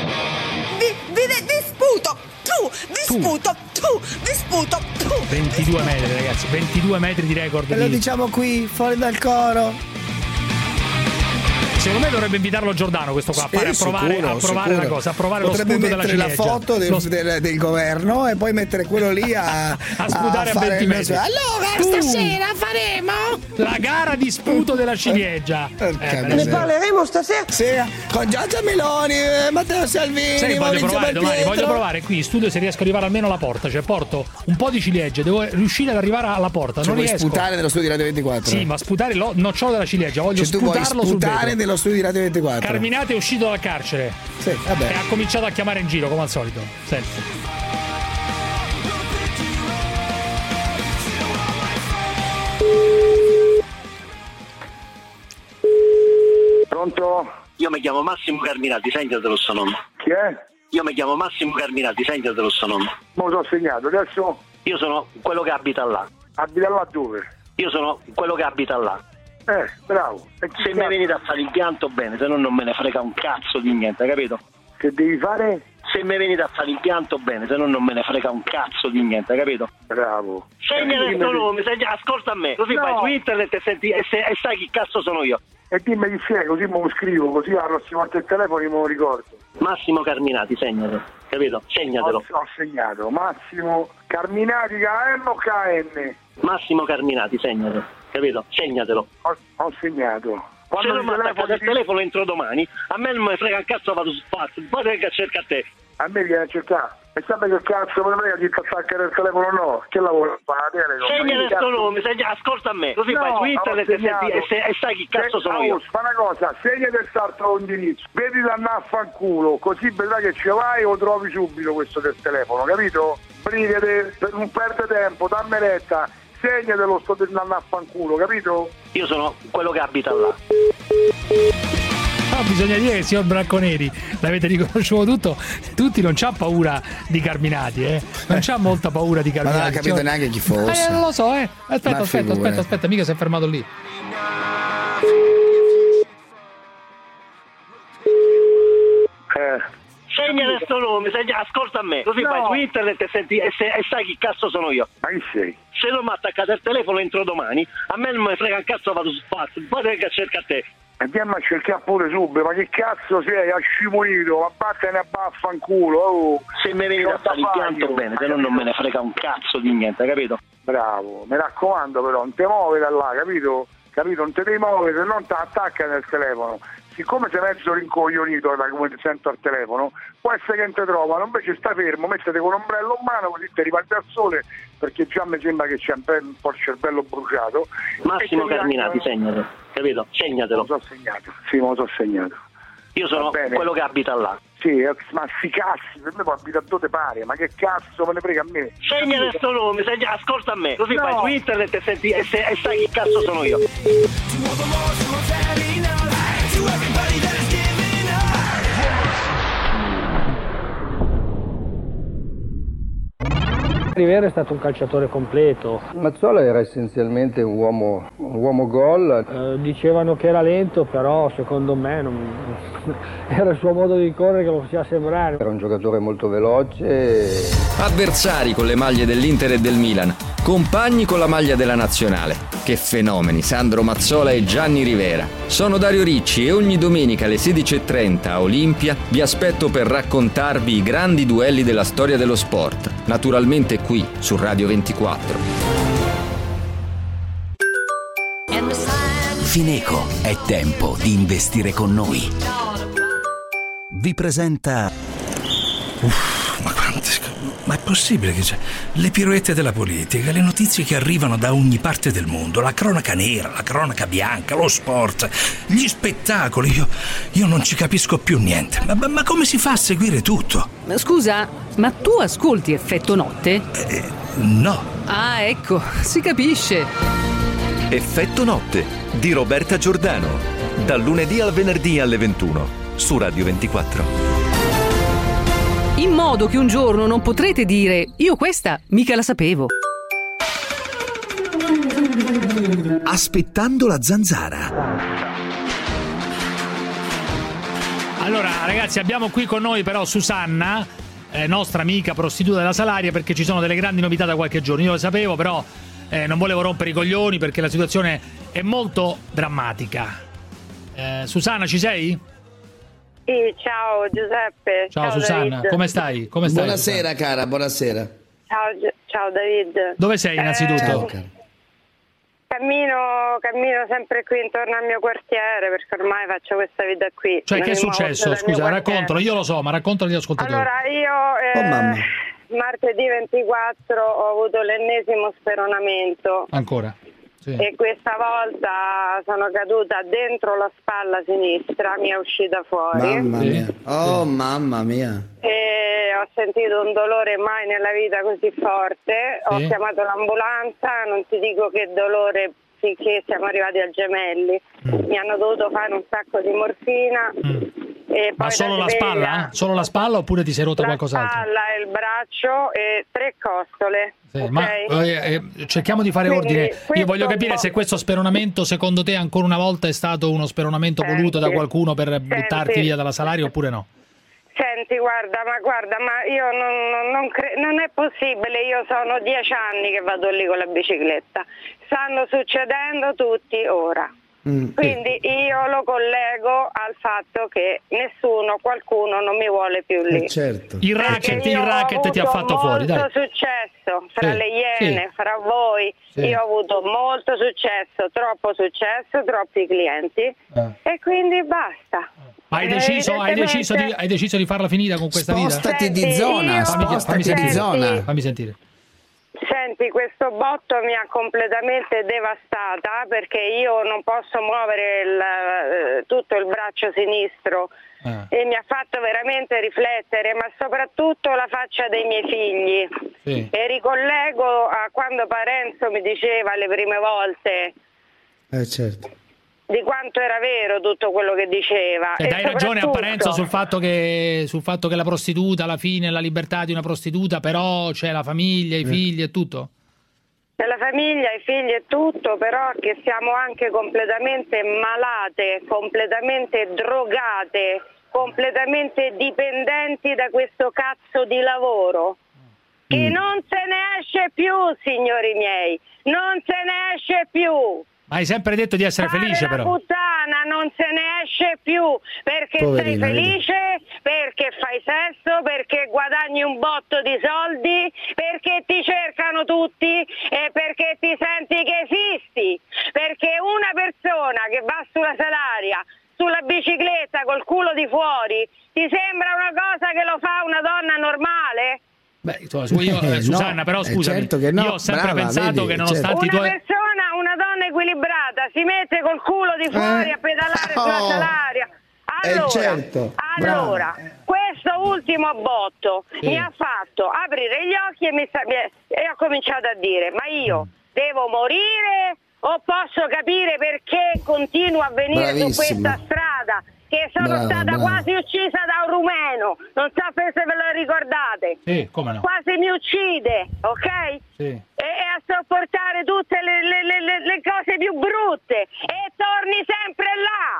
Disputo. 22 metri, ragazzi, 22 metri di record. E lo diciamo qui, fuori dal coro. Secondo me dovrebbe invitarlo Giordano questo qua a provare la cosa, a provare potrebbe lo spunto della ciliegia. Potrebbe mettere la foto del governo e poi mettere quello lì a sputare a 20 metri. Allora stasera faremo la gara di sputo della ciliegia. Ne parleremo stasera con Giorgia Meloni, Matteo Salvini, Maurizio Belpietro. Voglio provare qui in studio se riesco ad arrivare almeno alla porta, cioè porto un po' di ciliegie, devo riuscire ad arrivare alla porta, non riesco. Vuoi sputare nello studio di Radio 24? Sì, ma sputare lo nocciolo della ciliegia, voglio sputarlo sul vetro. Nello studio di Radio 24. Carminati è uscito dal carcere. Sì, vabbè. E ha cominciato a chiamare in giro come al solito. Senti. Pronto? Io mi chiamo Massimo Carminati, sentitelo sto nome. Chi è? Io mi chiamo Massimo Carminati, sentitelo sto nome. Me lo so segnato, adesso? Io sono quello che abita là. Abita là dove? Io sono quello che abita là. Bravo. Se mi venite a fare l'impianto bene, se no non me ne frega un cazzo di niente, capito? Che devi fare? Se mi venite a fare l'impianto bene, se no non me ne frega un cazzo di niente, capito? Bravo. Segnala sto nome, ascolta a me, così vai su internet e sai chi cazzo sono io. E dimmi chi sei, così me lo scrivo, così la prossima volta il telefono me lo ricordo. Massimo Carminati, segnalo, capito? Segnatelo. Ho segnato, Massimo Carminati, KM o KN? Massimo Carminati, segnalo, capito? Segnatelo. Ho segnato. Se non mi attacca il telefono entro domani, a me non mi frega un cazzo, vado su spazio, poi venga a cercare a te. A me viene a cercare. E sapete che cazzo me ne frega di attaccare il telefono o no? Che lavoro a fare? Segnala sto nome, ascolta a me, così vai su internet e sai chi cazzo sono io. Fa una cosa, segnate il altro indirizzo, vedi da andare a fanculo, così vedrai che ci vai o trovi subito questo del telefono, capito? Brigate, non perde tempo, dammi retta. Segnatelo, sto andando a fanculo, capito? Io sono quello che abita là. Bisogna dire che il signor Bracconeri, l'avete riconosciuto tutti, non c'ha paura di Carminati, non c'ha molta paura di Carminati. Ma non ha capito neanche chi fosse. Non lo so, Aspetta, mica si è fermato lì. Segnala sto nome, ascolta a me, così vai su internet e sai chi cazzo sono io. Ma chi sei? Se non mi attaccate il telefono entro domani, a me non mi frega un cazzo, vado su spazio, poi venga a cercare a te. Andiamo a cercare pure subito, ma che cazzo sei? Ha scimunito, ma vattene a baffanculo. Se mi venite a fare l'impianto bene, se no non me ne frega un cazzo di niente, capito? Bravo, mi raccomando però, non ti muovi da là, capito? Non ti devi muovere, se non ti attacca nel telefono. Siccome sei mezzo rincoglionito da come ti sento al telefono, può essere che non ti trovano, invece stai fermo, mettete con l'ombrello in mano così ti riparti al sole, perché già mi sembra che c'è un po' il cervello bruciato. Massimo Carminati, segnatelo, capito? Segnatelo. Me lo so segnato, sì, me lo so segnato. Io sono quello che abita là. Sì, ma sti cazzi, per me può abitare dove pare, ma che cazzo me ne frega a me? Segnala sto nome, ascolta a me, così vai su internet e sai chi cazzo sono io. Rivera è stato un calciatore completo. Mazzola era essenzialmente un uomo gol. Dicevano che era lento, però secondo me era il suo modo di correre che lo faceva sembrare. Era un giocatore molto veloce. Avversari con le maglie dell'Inter e del Milan, compagni con la maglia della Nazionale. Che fenomeni, Sandro Mazzola e Gianni Rivera. Sono Dario Ricci e ogni domenica alle 16:30 a Olimpia vi aspetto per raccontarvi i grandi duelli della storia dello sport. Naturalmente qui su Radio 24. Fineco, è tempo di investire con noi. Vi presenta... Ma è possibile che c'è? Le piroette della politica, le notizie che arrivano da ogni parte del mondo, la cronaca nera, la cronaca bianca, lo sport, gli spettacoli, io non ci capisco più niente. Ma come si fa a seguire tutto? Scusa, ma tu ascolti Effetto Notte? No. Ah, ecco, si capisce. Effetto notte di Roberta Giordano, dal lunedì al venerdì alle 21 su Radio 24. In modo che un giorno non potrete dire io questa mica la sapevo. Aspettando la zanzara. Allora, ragazzi, abbiamo qui con noi però Susanna, nostra amica prostituta della Salaria, perché ci sono delle grandi novità da qualche giorno. Io lo sapevo, però non volevo rompere i coglioni perché la situazione è molto drammatica. Susanna, ci sei? Sì, ciao Giuseppe. Ciao Susanna, David. come stai? Come stai? Buonasera, Susanna? cara, buonasera. Ciao David. Dove sei innanzitutto? Ciao, cara. Cammino sempre qui intorno al mio quartiere perché ormai faccio questa vita qui. Cioè, Non che è mi muovo successo? dal mio Scusa, quartiere. raccontalo, io lo so, ma raccontalo agli ascoltatori. Allora, io martedì 24 ho avuto l'ennesimo speronamento. Ancora? Sì. E questa volta sono caduta dentro la spalla sinistra, mi è uscita fuori. Mamma mia. Oh, mamma mia. E ho sentito un dolore mai nella vita così forte. Ho Sì. chiamato l'ambulanza, non ti dico che dolore finché siamo arrivati a Gemelli. Mi hanno dovuto fare un sacco di morfina. E Ma poi solo da la sveglia, spalla? Solo la spalla oppure ti sei rotta la qualcos'altro? spalla e il braccio e 3 costole. Sì, ok? ma cerchiamo di fare Quindi, ordine. Io questo voglio capire un po'. se questo speronamento secondo te ancora una volta è stato uno speronamento voluto da qualcuno per buttarti via dalla Salaria oppure no? Senti, guarda, ma io non è possibile, io sono 10 anni che vado lì con la bicicletta, stanno succedendo tutti ora. Quindi io lo collego al fatto che qualcuno non mi vuole più lì. Certo. Il racket ti ha fatto fuori, dai. Ho avuto molto successo fra Sì, le Iene, sì. fra voi. Sì. Io ho avuto molto successo, troppi clienti e quindi basta. Ma hai deciso di farla finita con questa Spostati vita? di zona, spostati di zona. Fammi sentire. Senti, questo botto mi ha completamente devastata perché io non posso muovere tutto il braccio sinistro e mi ha fatto veramente riflettere, ma soprattutto la faccia dei miei figli. Sì. E ricollego a quando Parenzo mi diceva le prime volte Certo. di quanto era vero tutto quello che diceva. Cioè, E dai ragione a soprattutto- Parenzo sul fatto che la prostituta alla fine è la libertà di una prostituta, però c'è la famiglia, i figli e tutto? Della famiglia, i figli e tutto, però che siamo anche completamente malate, completamente drogate, completamente dipendenti da questo cazzo di lavoro. Che non se ne esce più, signori miei, non se ne esce più. Ma hai sempre detto di essere felice, La però. puttana non se ne esce più perché Poverina, sei vedi. felice, perché fai sesso, perché guadagni un botto di soldi, perché ti cercano tutti e perché ti senti che esisti. Perché una persona che va sulla Salaria, sulla bicicletta col culo di fuori, ti sembra una cosa che lo fa una donna normale? Beh, insomma, Susanna, però scusami, certo che no. io ho sempre Brava, pensato vedi, che nonostante i Una tuoi... persona, una donna equilibrata, si mette col culo di fuori a pedalare sulla Oh. Salaria. Allora, certo, allora questo ultimo botto Sì. mi ha fatto aprire gli occhi e ho cominciato a dire: ma io devo morire o posso capire perché continuo a venire su Bravissima. questa strada? Che sono Brava, stata brava. quasi uccisa da un rumeno, non so se ve lo ricordate. Sì, come no? Quasi mi uccide, ok? Sì. E a sopportare tutte le cose più brutte e torni sempre là.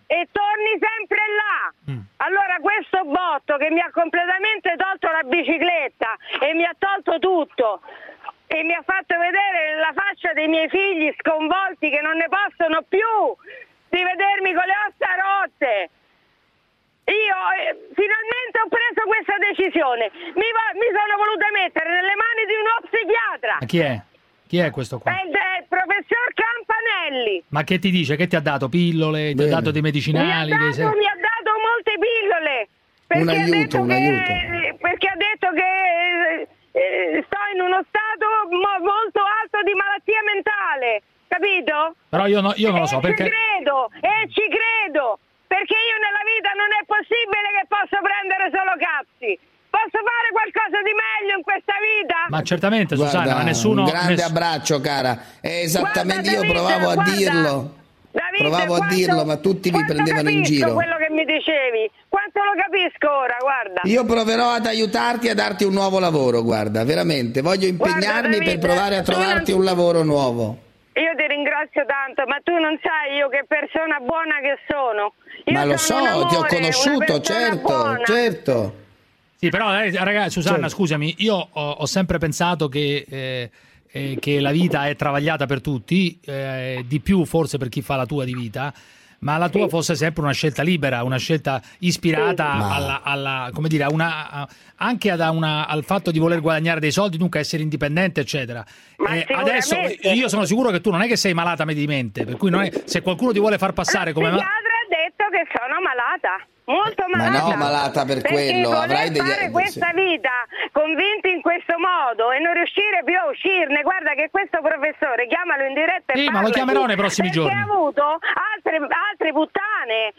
Allora questo botto che mi ha completamente tolto la bicicletta e mi ha tolto tutto e mi ha fatto vedere la faccia dei miei figli sconvolti che non ne possono più di vedermi con le ossa rotte. Io finalmente ho preso questa decisione, mi sono voluta mettere nelle mani di uno psichiatra. Ma chi è? Chi è questo qua? È il professor Campanelli. Ma che ti dice? Che ti ha dato? Pillole? Ti ha dato dei medicinali? Mi ha dato molte pillole perché perché ha detto che sto in uno stato molto alto di malattia mentale, capito? Però io non lo so perché... Ci credo perché io nella vita non è possibile che posso prendere solo cazzi. Posso fare qualcosa di meglio in questa vita? Ma certamente, Guarda, Susanna, ma nessuno... un grande abbraccio, cara. È esattamente, io provavo a dirlo. Provavo a dirlo, ma tutti mi prendevano in giro. Quello che mi dicevi, quanto lo capisco ora, guarda. Io proverò ad aiutarti a darti un nuovo lavoro, guarda, veramente. Voglio impegnarmi per provare a trovarti un lavoro nuovo. Io ti ringrazio tanto, ma tu non sai io che persona buona che sono. Ma lo so, ti ho conosciuto, certo. Sì, però ragazzi, Susanna, scusami, io ho sempre pensato che la vita è travagliata per tutti, di più forse per chi fa la tua di vita, ma la tua fosse sempre una scelta libera, una scelta ispirata alla come dire, anche al fatto di voler guadagnare dei soldi, dunque essere indipendente, eccetera. Adesso io sono sicuro che tu non è che sei malata mediamente, per cui non è, se qualcuno ti vuole far passare come ha detto che sono malata. Molto malata. Ma no, malata per quello. Avrai degli... fare questa vita convinti in questo modo e non riuscire più a uscirne. Guarda che questo professore, chiamalo in diretta e ma lo chiamerò nei prossimi giorni. Ha avuto altre puttane,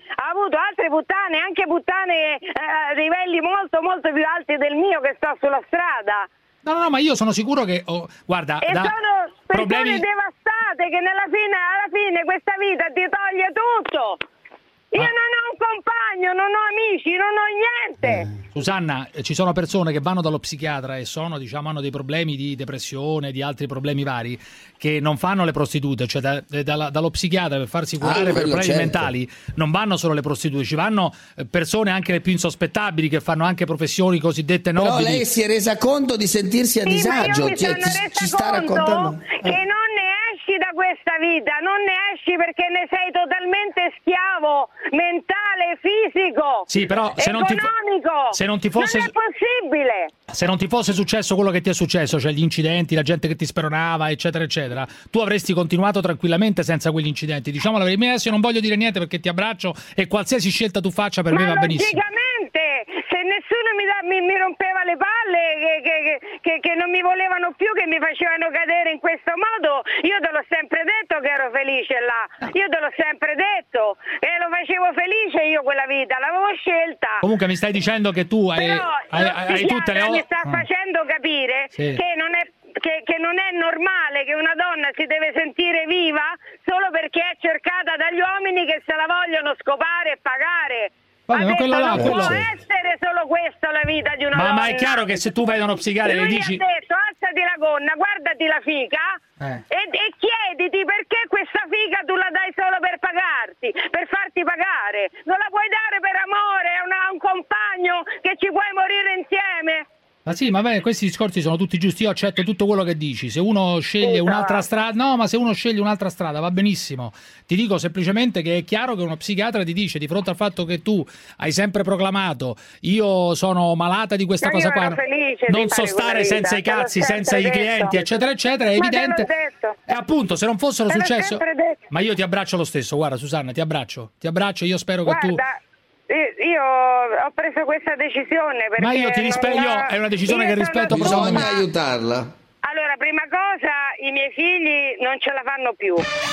anche puttane a livelli molto molto più alti del mio che sto sulla strada. No, ma io sono sicuro che guarda, sono persone devastate che alla fine questa vita ti toglie tutto. Io non ho un compagno, non ho amici, non ho niente. Susanna, ci sono persone che vanno dallo psichiatra e hanno dei problemi di depressione, di altri problemi vari, che non fanno le prostitute, cioè dallo psichiatra per farsi curare per problemi mentali non vanno solo le prostitute, ci vanno persone anche le più insospettabili che fanno anche professioni cosiddette nobili. Però lei si è resa conto di sentirsi a disagio, ma io mi sono resa ci sta raccontando che non ne esci da questa vita, non ne esci perché ne sei totalmente schiavo mentale, fisico, sì, però economico. Se non ti fosse, non è possibile. Se non ti fosse successo quello che ti è successo, cioè gli incidenti, la gente che ti speronava, eccetera, eccetera, tu avresti continuato tranquillamente senza quegli incidenti. Diciamo la verità, adesso io non voglio dire niente perché ti abbraccio e qualsiasi scelta tu faccia per me va benissimo. Logicamente, se nessuno mi rompeva le palle, che non mi volevano più, che mi facevano cadere in questo modo, io te l'ho sempre detto che ero felice là. Io te l'ho sempre detto e lo facevo felice io quella vita, l'avevo scelta. Comunque mi stai dicendo che tu hai tutte le mi sta facendo capire che non è normale che una donna si deve sentire viva solo perché è cercata dagli uomini che se la vogliono scopare e pagare. Non può essere solo questa la vita di una donna. Ma è chiaro che se tu vai da uno psichiatra e gli dici... ha detto, alzati la gonna, guardati la figa e chiediti perché questa figa tu la dai solo per pagarti, per farti pagare. Non la puoi dare per amore a un compagno che ci puoi morire insieme. Ma sì, ma questi discorsi sono tutti giusti, io accetto tutto quello che dici. Se uno sceglie un'altra strada, se uno sceglie un'altra strada va benissimo. Ti dico semplicemente che è chiaro che uno psichiatra ti dice, di fronte al fatto che tu hai sempre proclamato io sono malata di questa cosa qua, non so stare senza i cazzi, senza i clienti, eccetera, eccetera, è evidente. E appunto, se non fossero successo... Ma io ti abbraccio lo stesso, guarda Susanna, ti abbraccio, io spero che tu... Io ho preso questa decisione perché... Ma io ti rispetto, è una decisione che rispetto profondamente. Bisogna aiutarla. Allora, prima cosa, i miei figli non ce la fanno più.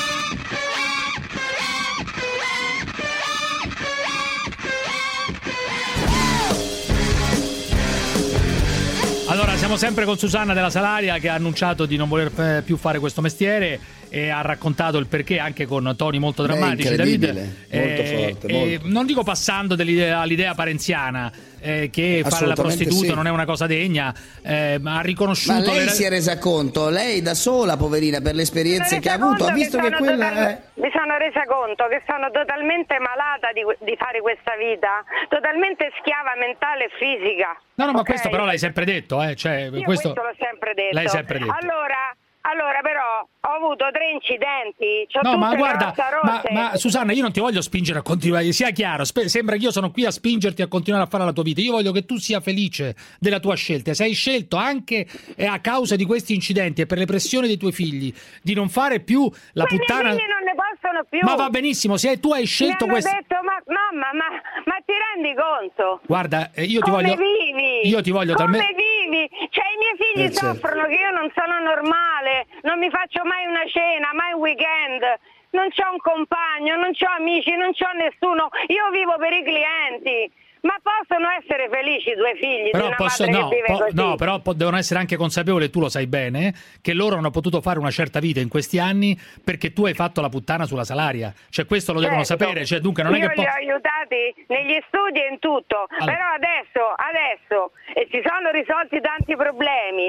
Allora, siamo sempre con Susanna della Salaria che ha annunciato di non voler più fare questo mestiere e ha raccontato il perché anche con toni molto drammatici. David, molto forte, molto. Non dico passando all'idea parenziana che fare la prostituta non è una cosa degna, ma ha riconosciuto... Ma lei si è resa conto, lei da sola, poverina, per le esperienze che ha avuto, ha visto che quella mi sono resa conto che sono totalmente malata di fare questa vita, totalmente schiava mentale e fisica. No, ma questo però l'hai sempre detto, cioè, questo l'ho sempre detto. L'hai sempre detto. Allora però ho avuto 3 incidenti. No, ma guarda, ma Susanna, io non ti voglio spingere a continuare, sia chiaro, sembra che io sono qui a spingerti a continuare a fare la tua vita. Io voglio che tu sia felice della tua scelta. Se hai scelto anche a causa di questi incidenti e per le pressioni dei tuoi figli di non fare più la puttana... I miei figli non ne possono più. Ma va benissimo, se tu hai scelto questo... Mi hanno detto, ma mamma, ma ti rendi conto? Guarda, io ti voglio... Vivi? Io ti voglio talmente... Come vivi? Cioè i miei figli soffrono che io non sono normale, non mi faccio mai una cena, mai un weekend. non c'ho un compagno, non c'ho amici, non c'ho nessuno, io vivo per i clienti. Ma possono essere felici i 2 figli però di una madre che vive così? No, però devono essere anche consapevoli, tu lo sai bene, che loro hanno potuto fare una certa vita in questi anni perché tu hai fatto la puttana sulla Salaria. Cioè questo lo devono sapere, cioè dunque non è che li ho aiutati negli studi e in tutto, però adesso si sono risolti tanti problemi.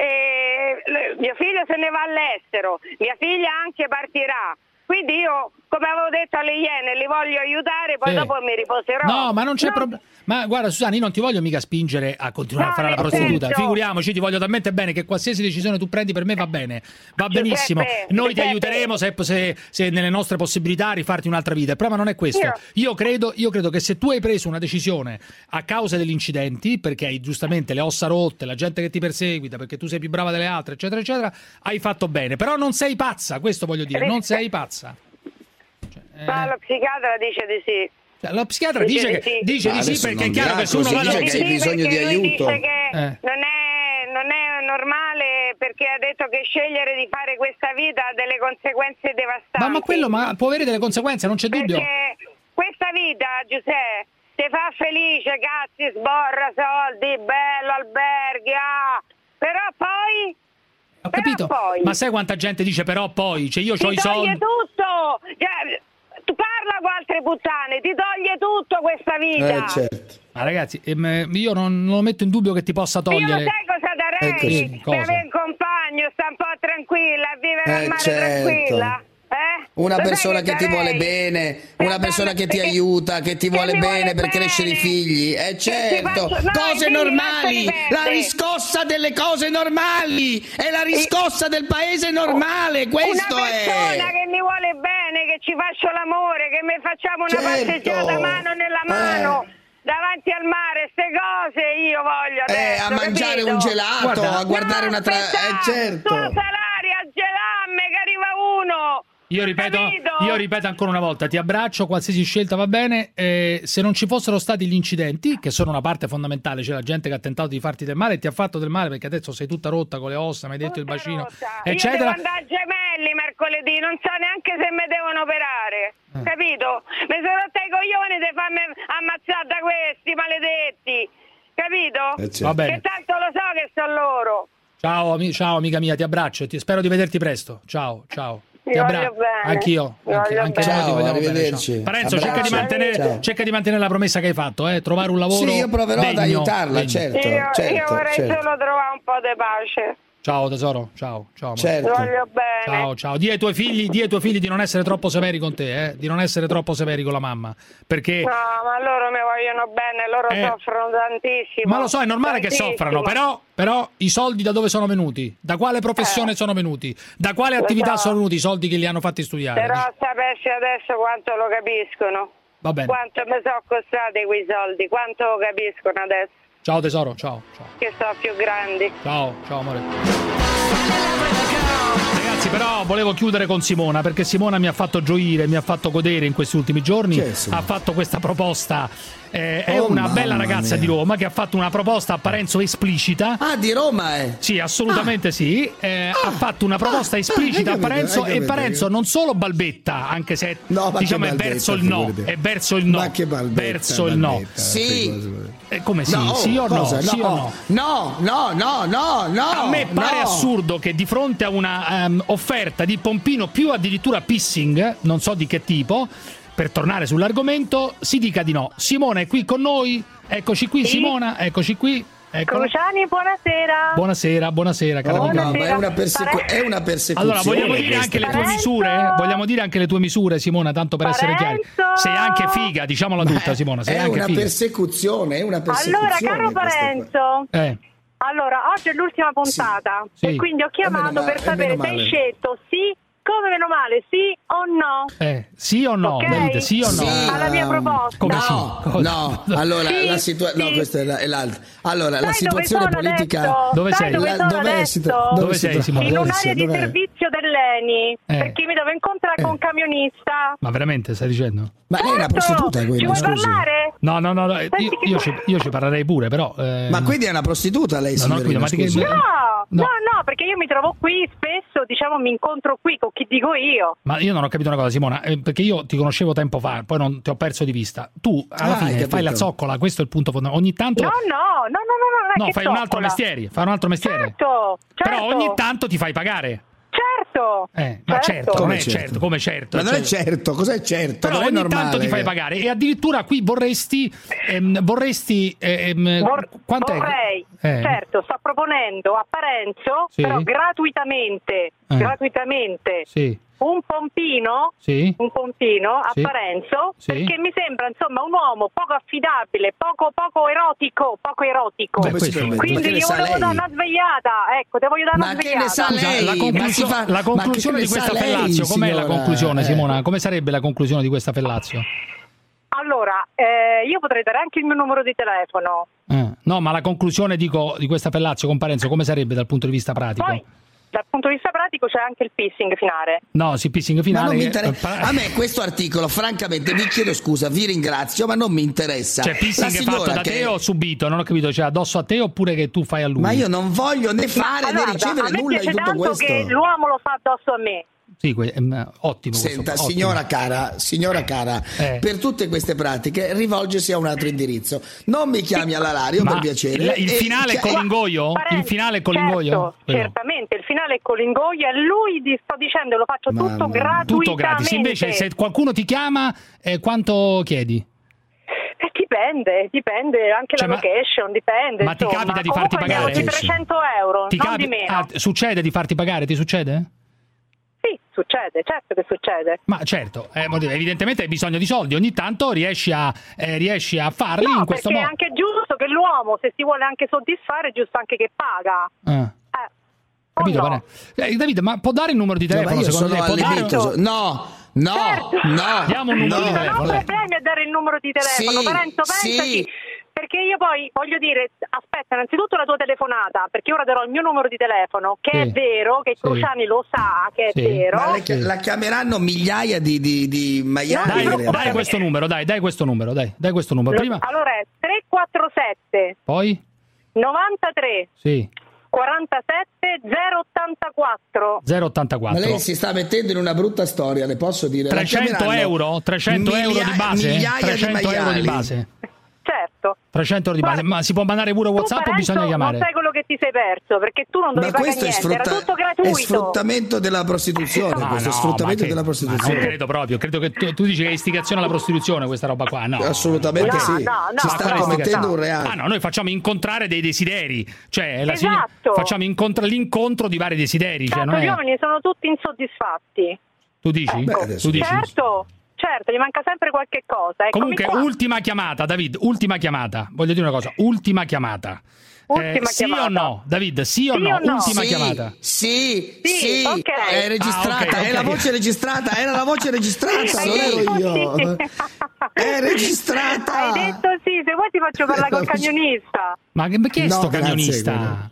Mio figlio se ne va all'estero, mia figlia anche partirà. Quindi io, come avevo detto alle Iene, li voglio aiutare, poi dopo mi riposerò. No, ma non c'è problema. Ma guarda Susanna, io non ti voglio mica spingere a continuare a fare la prostituta. Figuriamoci, ti voglio talmente bene che qualsiasi decisione tu prendi per me va bene. Va benissimo. Noi ti aiuteremo se nelle nostre possibilità rifarti un'altra vita. Il problema non è questo. Io credo che se tu hai preso una decisione a causa degli incidenti, perché hai giustamente le ossa rotte, la gente che ti perseguita, perché tu sei più brava delle altre, eccetera, eccetera, hai fatto bene. Però non sei pazza, questo voglio dire, non sei pazza. Ma lo psichiatra dice di sì. Lo psichiatra dice di sì perché è chiaro che se uno va dice che hai bisogno di aiuto. Dice che non è normale, perché ha detto che scegliere di fare questa vita ha delle conseguenze devastanti. Ma può avere delle conseguenze, non c'è dubbio. Perché questa vita, Giuseppe, ti fa felice, cazzi, sborra, soldi, bello, alberghi, però poi... Ho capito, ma sai quanta gente dice però poi, cioè io ho i soldi... Ti toglie tutto, cioè, tu parla con altre puttane, ti toglie tutto questa vita. Certo. Ma ragazzi, io non lo metto in dubbio che ti possa togliere... Io sai cosa darei? Per avere un compagno, sta un po' tranquilla, a vivere al mare tranquilla. Una persona che ti vuole bene, una persona che ti aiuta, che ti vuole bene per crescere i figli. Certo, cose normali, la riscossa delle cose normali, è la riscossa del paese normale, questo è. Una persona che mi vuole bene, che ci faccio l'amore, che mi facciamo una passeggiata mano nella mano. Davanti al mare, ste cose io voglio adesso, a mangiare un gelato, a guardare una certo. Sul salario, a gelarme che arriva uno. Io ripeto ancora una volta, ti abbraccio, qualsiasi scelta va bene. Se non ci fossero stati gli incidenti, che sono una parte fondamentale, c'è la gente che ha tentato di farti del male e ti ha fatto del male perché adesso sei tutta rotta con le ossa, mi hai detto il bacino, eccetera. Io devo andare a gemelli mercoledì, non so neanche se mi devono operare, capito? Mi sono rotta i coglioni di farmi ammazzare da questi maledetti, capito? Va bene. Che tanto lo so che sono loro. Ciao amica mia, ti abbraccio, spero di vederti presto. Ciao. Ti abbraccio. Anch'io. Anche ciao, noi ti vogliamo arrivederci. bene. Parenzo, cerca di mantenere la promessa che hai fatto, trovare un lavoro. Sì, io proverò ad aiutarla, certo. Io vorrei solo trovare un po' di pace. Ciao tesoro, ciao. Certo. Voglio bene. Ciao. Di ai tuoi figli di non essere troppo severi con te, di non essere troppo severi con la mamma, perché no, ma loro mi vogliono bene, loro soffrono tantissimo. Ma lo so, è normale che soffrano, però i soldi da dove sono venuti? Da quale professione sono venuti? Da quale attività sono venuti i soldi che li hanno fatti studiare? Però sapessi adesso quanto lo capiscono. Va bene. Quanto mi sono costati quei soldi, quanto lo capiscono adesso. Ciao tesoro, ciao. Che sono più grandi. Ciao amore. Ragazzi, però volevo chiudere con Simona, perché Simona mi ha fatto gioire, mi ha fatto godere in questi ultimi giorni. Ha fatto questa proposta. È una bella ragazza di Roma che ha fatto una proposta a Parenzo esplicita. Di Roma è? Sì, assolutamente sì. Ha fatto una proposta esplicita a Parenzo e Parenzo non solo balbetta, anche se diciamo è verso il no. È verso il no. Ma che balbetta? Verso il no. Sì. Come sì? Sì o no? Sì o no? No. A me pare assurdo che di fronte a una offerta di pompino più addirittura pissing, non so di che tipo, per tornare sull'argomento, si dica di no. Simona è qui con noi. Eccoci qui, sì. Simona, eccoci qui. Cruciani, buonasera. Buonasera, cara amica. Ma è una persecuzione. Allora, vogliamo dire anche le tue misure? Vogliamo dire anche le tue misure, Simona, tanto per essere chiari. Sei anche figa, diciamola tutta, Simona. Sei anche figa. È una persecuzione. Allora, caro Parenzo. Allora, oggi è l'ultima puntata e quindi ho chiamato per sapere se hai scelto come meno male, sì o no? Sì o no? Okay? Sì o no? Alla mia proposta. Come no. Allora, la situazione... No, questa è l'altra. Allora, la situazione politica... Dove sei? Dove sei, Simone? In un'area di servizio dell'ENI, perché mi devo incontrare con un camionista. Ma veramente, stai dicendo? Ma lei è una prostituta, quindi, ci vuoi parlare? No, io ci parlerei pure, però... Ma quindi è una prostituta lei, signorina? No, perché io mi trovo qui spesso, diciamo mi incontro qui con chi dico io. Ma io non ho capito una cosa, Simona, perché io ti conoscevo tempo fa, poi non ti ho perso di vista. Tu alla fine fai la zoccola, questo è il punto fondamentale. Ogni tanto No, no, fai un altro mestiere, Certo. Però ogni tanto ti fai pagare. Certo. Ma certo, come certo. Ma non è certo, cos'è certo? Però non è ogni normale, tanto ti fai pagare e addirittura qui vorrei, certo, sto proponendo a Parenzo, Sì. però gratuitamente, Sì. un pompino a Sì. Parenzo, Sì. perché mi sembra insomma un uomo poco affidabile, poco erotico. Beh, questo- Quindi io volevo dare una svegliata, ecco, te voglio dare una Ma che svegliata. ne sa lei? La conclusione di questa Fellazio, com'è la conclusione, Simona? Come sarebbe la conclusione di questa Fellazio? Allora, io potrei dare anche il mio numero di telefono. No, ma la conclusione, dico, di questa Fellazio con Parenzo, come sarebbe dal punto di vista pratico? Poi, dal punto di vista pratico c'è anche il pissing finale. No, sì, pissing finale. Ma non mi interessa. A me questo articolo, francamente, vi chiedo scusa, vi ringrazio, ma non mi interessa. Cioè, pissing è fatto da te o subito? Non ho capito, cioè addosso a te oppure che tu fai a lui? Ma io non voglio né fare né ricevere nulla di tutto tanto questo. che l'uomo lo fa addosso a me. Sì, ottimo. Senta, questo, signora cara, per tutte queste pratiche rivolgersi a un altro indirizzo. Non mi chiami alla radio, per piacere. Il finale è con l'ingoio? Parenzo, Il finale è con l'ingoio? Certamente, il finale è con l'ingoio e lui sto dicendo lo faccio tutto gratuitamente. Tutto gratis. Invece se qualcuno ti chiama, quanto chiedi? Dipende anche la location, dipende. Ma ti capita di farti pagare? Di 300 euro, non di meno. Succede di farti pagare? Ti succede? Sì, succede, certo che succede. Ma certo, evidentemente hai bisogno di soldi, ogni tanto riesci a farli in questo modo. Perché è anche giusto che l'uomo, se si vuole anche soddisfare, è giusto anche che paga. Capito? No? Davide, ma può dare il numero di telefono? io secondo sono te? allibito. No. Diamo un numero di telefono. Non ho problemi a dare il numero di telefono, Sì, Parenzo, pensaci. Perché io poi voglio dire, aspetta, innanzitutto la tua telefonata, perché ora darò il mio numero di telefono, che è vero, che Cruciani lo sa, che è vero. Ma la chiameranno migliaia di maiali. Dai questo numero, dai questo numero, dai questo numero. Prima. Allora è 347 Poi? 93 Sì. 47 084. 084. Ma lei si sta mettendo in una brutta storia, le posso dire. 300 euro? 300 euro di base? Migliaia 300 di euro di maiali. base? Certo. 300 euro di base. Ma si può mandare pure WhatsApp o bisogna chiamare? Non sai quello che ti sei perso, perché tu non dovevi pagare niente, era tutto gratuito. È sfruttamento della prostituzione, questo è sfruttamento della prostituzione. Non credo proprio, credo che tu dici che è istigazione alla prostituzione questa roba qua, no? Assolutamente sì. Si sta commettendo un reato. No, noi facciamo incontrare dei desideri, cioè Esatto. facciamo l'incontro di vari desideri. Cioè, non Gli è... uomini sono tutti insoddisfatti. Tu dici? Tu dici? Certo, gli manca sempre qualche cosa. Comunque, ultima chiamata, David, ultima chiamata. Voglio dire una cosa, ultima chiamata. Sì o no, David, sì o no? Ultima chiamata. Sì, okay. È registrata, okay. È la voce registrata, era la voce registrata, non ero io. È registrata. Hai detto sì, se vuoi ti faccio parlare col camionista. Ma chi è sto camionista?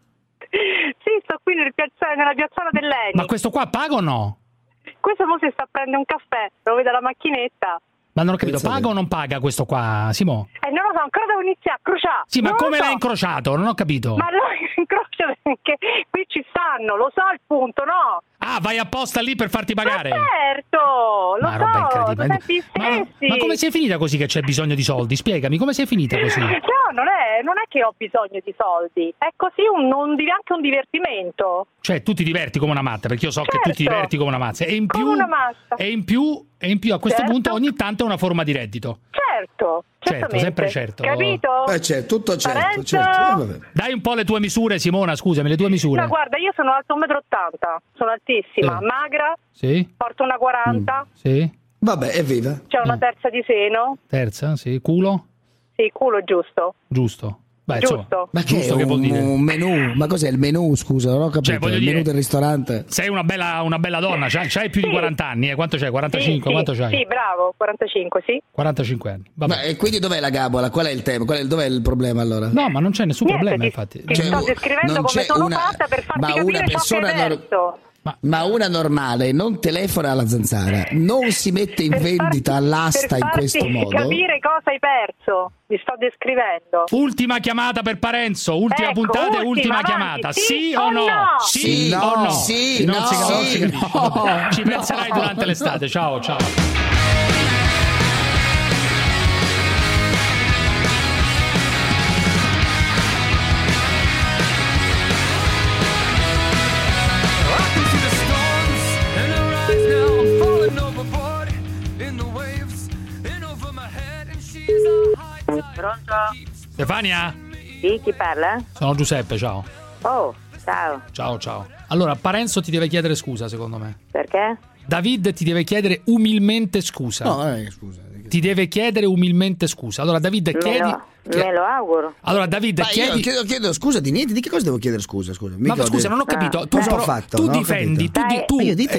Sì, sto qui nella piazzola dell'Eni. Ma questo qua paga o no? Questo mo si sta a prendere un caffè, lo vedo alla macchinetta. Ma non ho capito, paga o non paga questo qua, Simo? Non lo so, ancora devo iniziare a crociare. Sì, ma come l'hai incrociato? Non ho capito. Ma lo incrocio perché qui ci stanno, lo so il punto, no? Ah, vai apposta lì per farti pagare? Ma certo, lo roba incredibile. Ma come sei finita così che c'è bisogno di soldi? Spiegami, come sei finita così? No, non è che ho bisogno di soldi, è così anche un divertimento. Cioè, tu ti diverti come una matta, perché io so che tu ti diverti come una mazza. E in più, come una mazza. E in più a questo punto ogni tanto è una forma di reddito. Certo, sempre certo. Capito? C'è tutto certo. Dai un po' le tue misure, Simona, scusami, le tue misure. No, guarda, io sono alto 1,80 m, sono altissima, magra, porto una 40. Sì. Vabbè, evviva. C'è una terza di seno. Terza, sì. Culo? Sì, culo giusto. Giusto. Beh, giusto. Insomma, ma che giusto, è che vuol dire? Un menù? Ma cos'è il menù? Scusa, non ho capito. Cioè, il menù del ristorante. Sei una bella donna, c'hai più di 40 anni, Quanto c'hai? 45? Quanto c'hai? Sì, bravo, 45, sì. 45 anni. Ma e quindi dov'è la gabola? Qual è il tema? Dov'è il problema allora? No, ma non c'è nessun problema, infatti. Ti sto descrivendo come sono fatta per farti capire ciò che è verso. Ma una normale non telefona alla Zanzara, non si mette in vendita all'asta in questo modo. Per capire cosa hai perso, mi sto descrivendo. Ultima chiamata per Parenzo, ultima puntata e ultima chiamata. Sì o no? Sì o no? Sì, non no, si sì, no. Ci penserai durante l'estate. Ciao. Pronto? Stefania? Sì, chi parla? Sono Giuseppe, ciao. Oh, ciao. Ciao. Allora, Parenzo ti deve chiedere scusa, secondo me. Perché? David ti deve chiedere umilmente scusa. No, scusa. Ti deve chiedere umilmente scusa. Allora, David, chiedi... Me lo auguro. Allora, David, chiedi... Io chiedo scusa di niente. Di che cosa devo chiedere scusa? Scusa. Ma scusa, non ho capito. Tu cosa ho fatto? Tu difendi, tu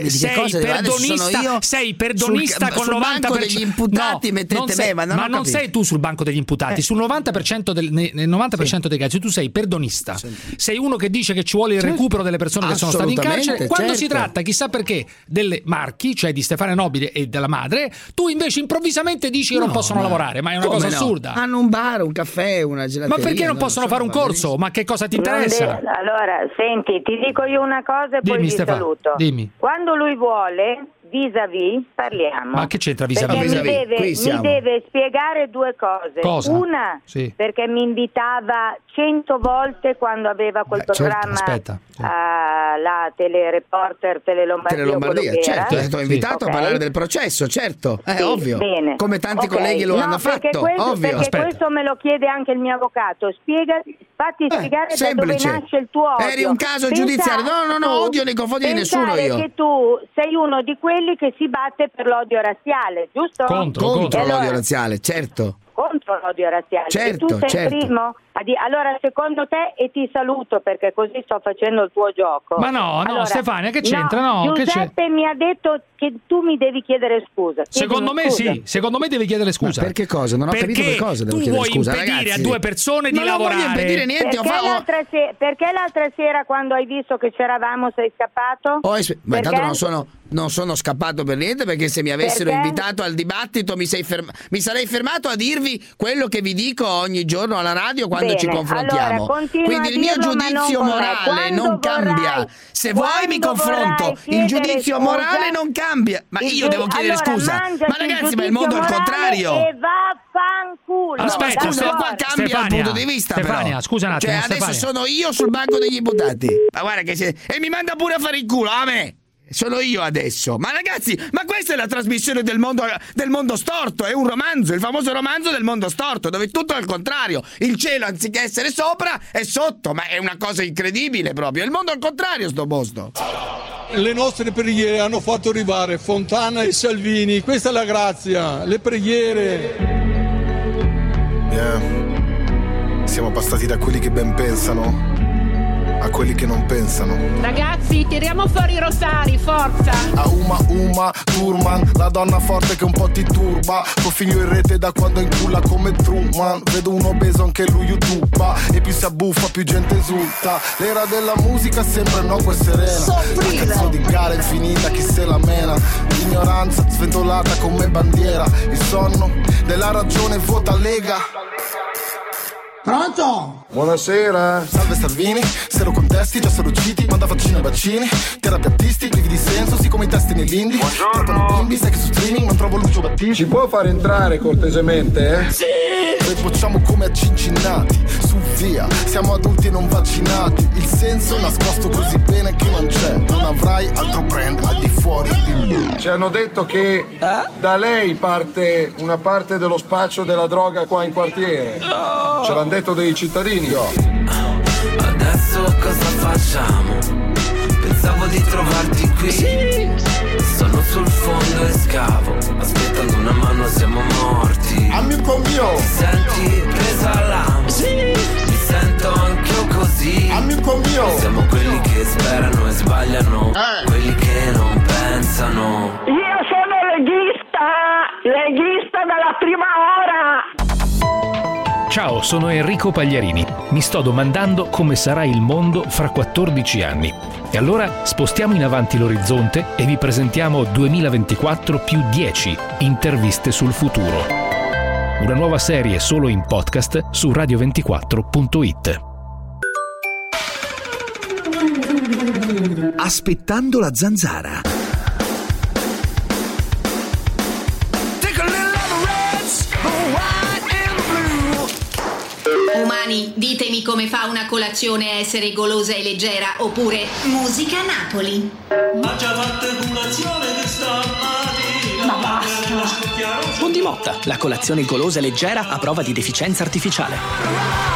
sei perdonista con sul 90%. Banco degli imputati mettete me, ma non sei tu sul banco degli imputati. Sul 90% nel 90% dei casi tu sei perdonista. Sei uno che dice che ci vuole il recupero delle persone che sono state in carcere. Quando si tratta, chissà perché, delle Marchi, cioè di Stefania Nobile e della madre, tu invece improvvisamente dici che non possono lavorare, ma è una cosa assurda. Hanno un bar, un caffè, una gelateria. Ma perché non possono fare un corso? Ma che cosa ti interessa? Allora, senti, ti dico io una cosa e poi ti saluto. Dimmi. Quando lui vuole, vis-à-vis, parliamo. Ma che c'entra vis-à-vis? Mi deve spiegare due cose. Cosa? Una, perché mi invitava 100 volte quando aveva quel programma la telereporter Telelombardia. Certo, ti ho invitato a parlare del processo, certo, è ovvio. Bene. Come tanti colleghi lo hanno fatto, ovvio. Perché questo me lo chiede anche il mio avvocato. Fatti spiegare da dove nasce il tuo odio. Eri un caso giudiziario. No, odio nei confronti di nessuno io. Che tu sei uno di quelli che si batte per l'odio razziale, giusto? Contro l'odio razziale, certo. Contro l'odio razziale. Certo, e tu sei il primo? Allora, secondo te, e ti saluto perché così sto facendo il tuo gioco. Ma no, Stefania, che c'entra? Giuseppe mi ha detto che tu mi devi chiedere scusa. Secondo me sì, secondo me devi chiedere scusa. Ma perché cosa? Non ho capito per cosa devo chiedere scusa. Tu vuoi impedire a due persone di lavorare. Non voglio impedire niente. Perché l'altra sera quando hai visto che c'eravamo sei scappato? Ma intanto non sono scappato per niente, perché se mi avessero invitato al dibattito mi sarei fermato a dirvi quello che vi dico ogni giorno alla radio quando ci confrontiamo. Allora, quindi il mio giudizio morale non cambia. Se vuoi mi confronto, il giudizio morale non cambia. Ma io devo chiedere scusa. Ma ragazzi, ma il mondo è il contrario. E vaffanculo. Aspetta, qua cambia il punto di vista. Stefania, scusa un attimo. Cioè, adesso sono io sul banco degli imputati. Ma guarda e mi manda pure a fare il culo a me. Sono io adesso. Ma ragazzi, ma questa è la trasmissione del mondo storto. È un romanzo, il famoso romanzo del mondo storto, dove tutto è al contrario. Il cielo, anziché essere sopra, è sotto. Ma è una cosa incredibile proprio. Il mondo è al contrario, sto posto. Le nostre preghiere hanno fatto arrivare Fontana e Salvini. Questa è la grazia. Le preghiere. Siamo passati da quelli che ben pensano a quelli che non pensano. Ragazzi, tiriamo fuori i rosari, forza! A Uma Thurman, la donna forte che un po' ti turba. Tuo figlio in rete da quando inculla come Truman. Vedo un obeso anche lui youtuba. E più si abbuffa più gente esulta. L'era della musica sembra no e serena. La cazzo di gara infinita, chi se la mena. L'ignoranza sventolata come bandiera. Il sonno della ragione vota Lega. Pronto? Buonasera. Salve Salvini, se lo contesti già sono usciti. Manda vaccini e vaccini, terapiattisti, privi di senso, sì come i testi nell'indie. Buongiorno bimbi, sai che su streaming non trovo Lucio Battisti. Ci può far entrare cortesemente, Sì! Noi bocciamo come a Cincinnati, su via, siamo adulti e non vaccinati. Il senso nascosto così bene che non c'è. Non avrai altro brand al di fuori di lui. Ci hanno detto che da lei parte una parte dello spaccio della droga qua in quartiere. Ce l'hanno detto dei cittadini. Adesso cosa facciamo? Pensavo di trovarti qui. Sono sul fondo e scavo, aspettando una mano siamo morti. Amico mio, ti senti preso all'amo? Mi sento anch'io così. Amico mio, siamo quelli che sperano e sbagliano, quelli che non pensano. Io sono leghista dalla prima ora. Ciao, sono Enrico Pagliarini. Mi sto domandando come sarà il mondo fra 14 anni. E allora spostiamo in avanti l'orizzonte e vi presentiamo 2024 più 10 interviste sul futuro. Una nuova serie solo in podcast su radio24.it. Aspettando la zanzara. Umani, ditemi come fa una colazione a essere golosa e leggera, oppure musica Napoli. Ha già fatto colazione questa mattina. Ma basta. Bondi Motta, la colazione golosa e leggera a prova di deficienza artificiale.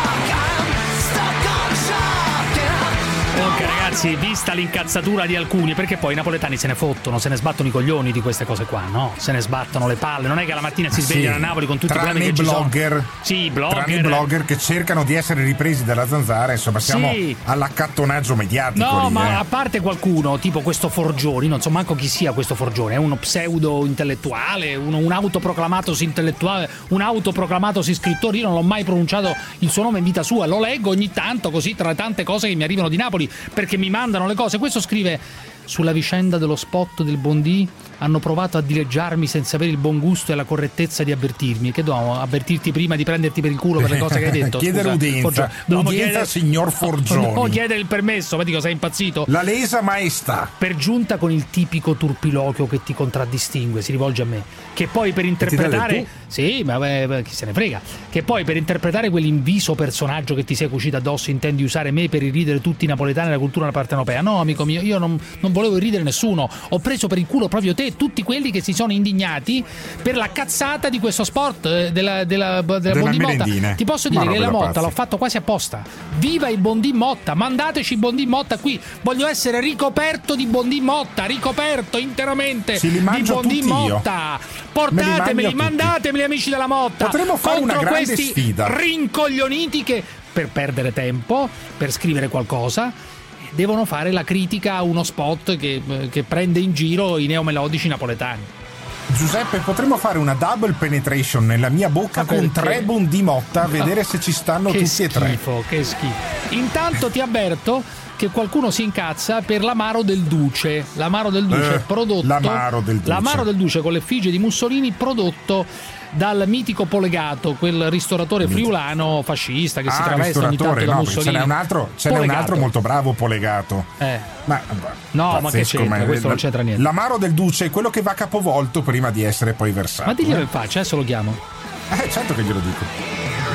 Ok ragazzi, vista l'incazzatura di alcuni, perché poi i napoletani se ne fottono, se ne sbattono i coglioni di queste cose qua, no? Se ne sbattono le palle, non è che la mattina si svegliano a Napoli con tutti i problemi che ci sono. Sì, tranne i blogger che cercano di essere ripresi dalla zanzara, insomma siamo all'accattonaggio mediatico. No, lì, ma a parte qualcuno, tipo questo Forgioni, non so manco chi sia questo Forgioni, è uno pseudo intellettuale, un autoproclamatosi intellettuale, un autoproclamatosi scrittore, io non l'ho mai pronunciato il suo nome in vita sua, lo leggo ogni tanto così tra le tante cose che mi arrivano di Napoli, perché mi mandano le cose. Questo scrive: sulla vicenda dello spot del Bondi hanno provato a dileggiarmi senza avere il buon gusto e la correttezza di avvertirmi. Che dobbiamo avvertirti prima di prenderti per il culo per le cose che hai detto? Chiedere udienza, udienza signor Forgioni. Dobbiamo chiedere il permesso, ma dico, sei impazzito? La lesa maestà. Per giunta con il tipico turpiloquio che ti contraddistingue, si rivolge a me, che poi per interpretare... Sì, ma chi se ne frega. Che poi per interpretare quell'inviso personaggio che ti sei cucito addosso intendi usare me per irridere tutti i napoletani e la cultura partenopea. No, amico mio, io non volevo irridere nessuno. Ho preso per il culo proprio te, tutti quelli che si sono indignati per la cazzata di questo sport della Bondi Motta. Ti posso dire che la Motta l'ho fatto quasi apposta. Viva il Bondi Motta, mandateci Bondi Motta qui. Voglio essere ricoperto di Bondi Motta, ricoperto interamente di Bondi Motta. Portatemeli, mandatemeli amici della Motta. Potremmo fare una grande questi sfida. Rincoglioniti che per perdere tempo, per scrivere qualcosa, devono fare la critica a uno spot che prende in giro i neomelodici napoletani. Giuseppe, potremmo fare una double penetration nella mia bocca con 3 Bondi Motta, a vedere se ci stanno tutti e 3. Che schifo. Intanto ti avverto che qualcuno si incazza per l'amaro del Duce. L'amaro del Duce prodotto. L'amaro del Duce con l'effigie di Mussolini, prodotto dal mitico Polegato, quel ristoratore friulano fascista che si traveste ogni tanto da Mussolini. Ce n'è un altro molto bravo, Polegato. Ma che c'entra? Questo non c'entra niente. L'amaro del Duce è quello che va capovolto prima di essere poi versato. Ma diglielo in faccia, adesso lo chiamo. Certo che glielo dico.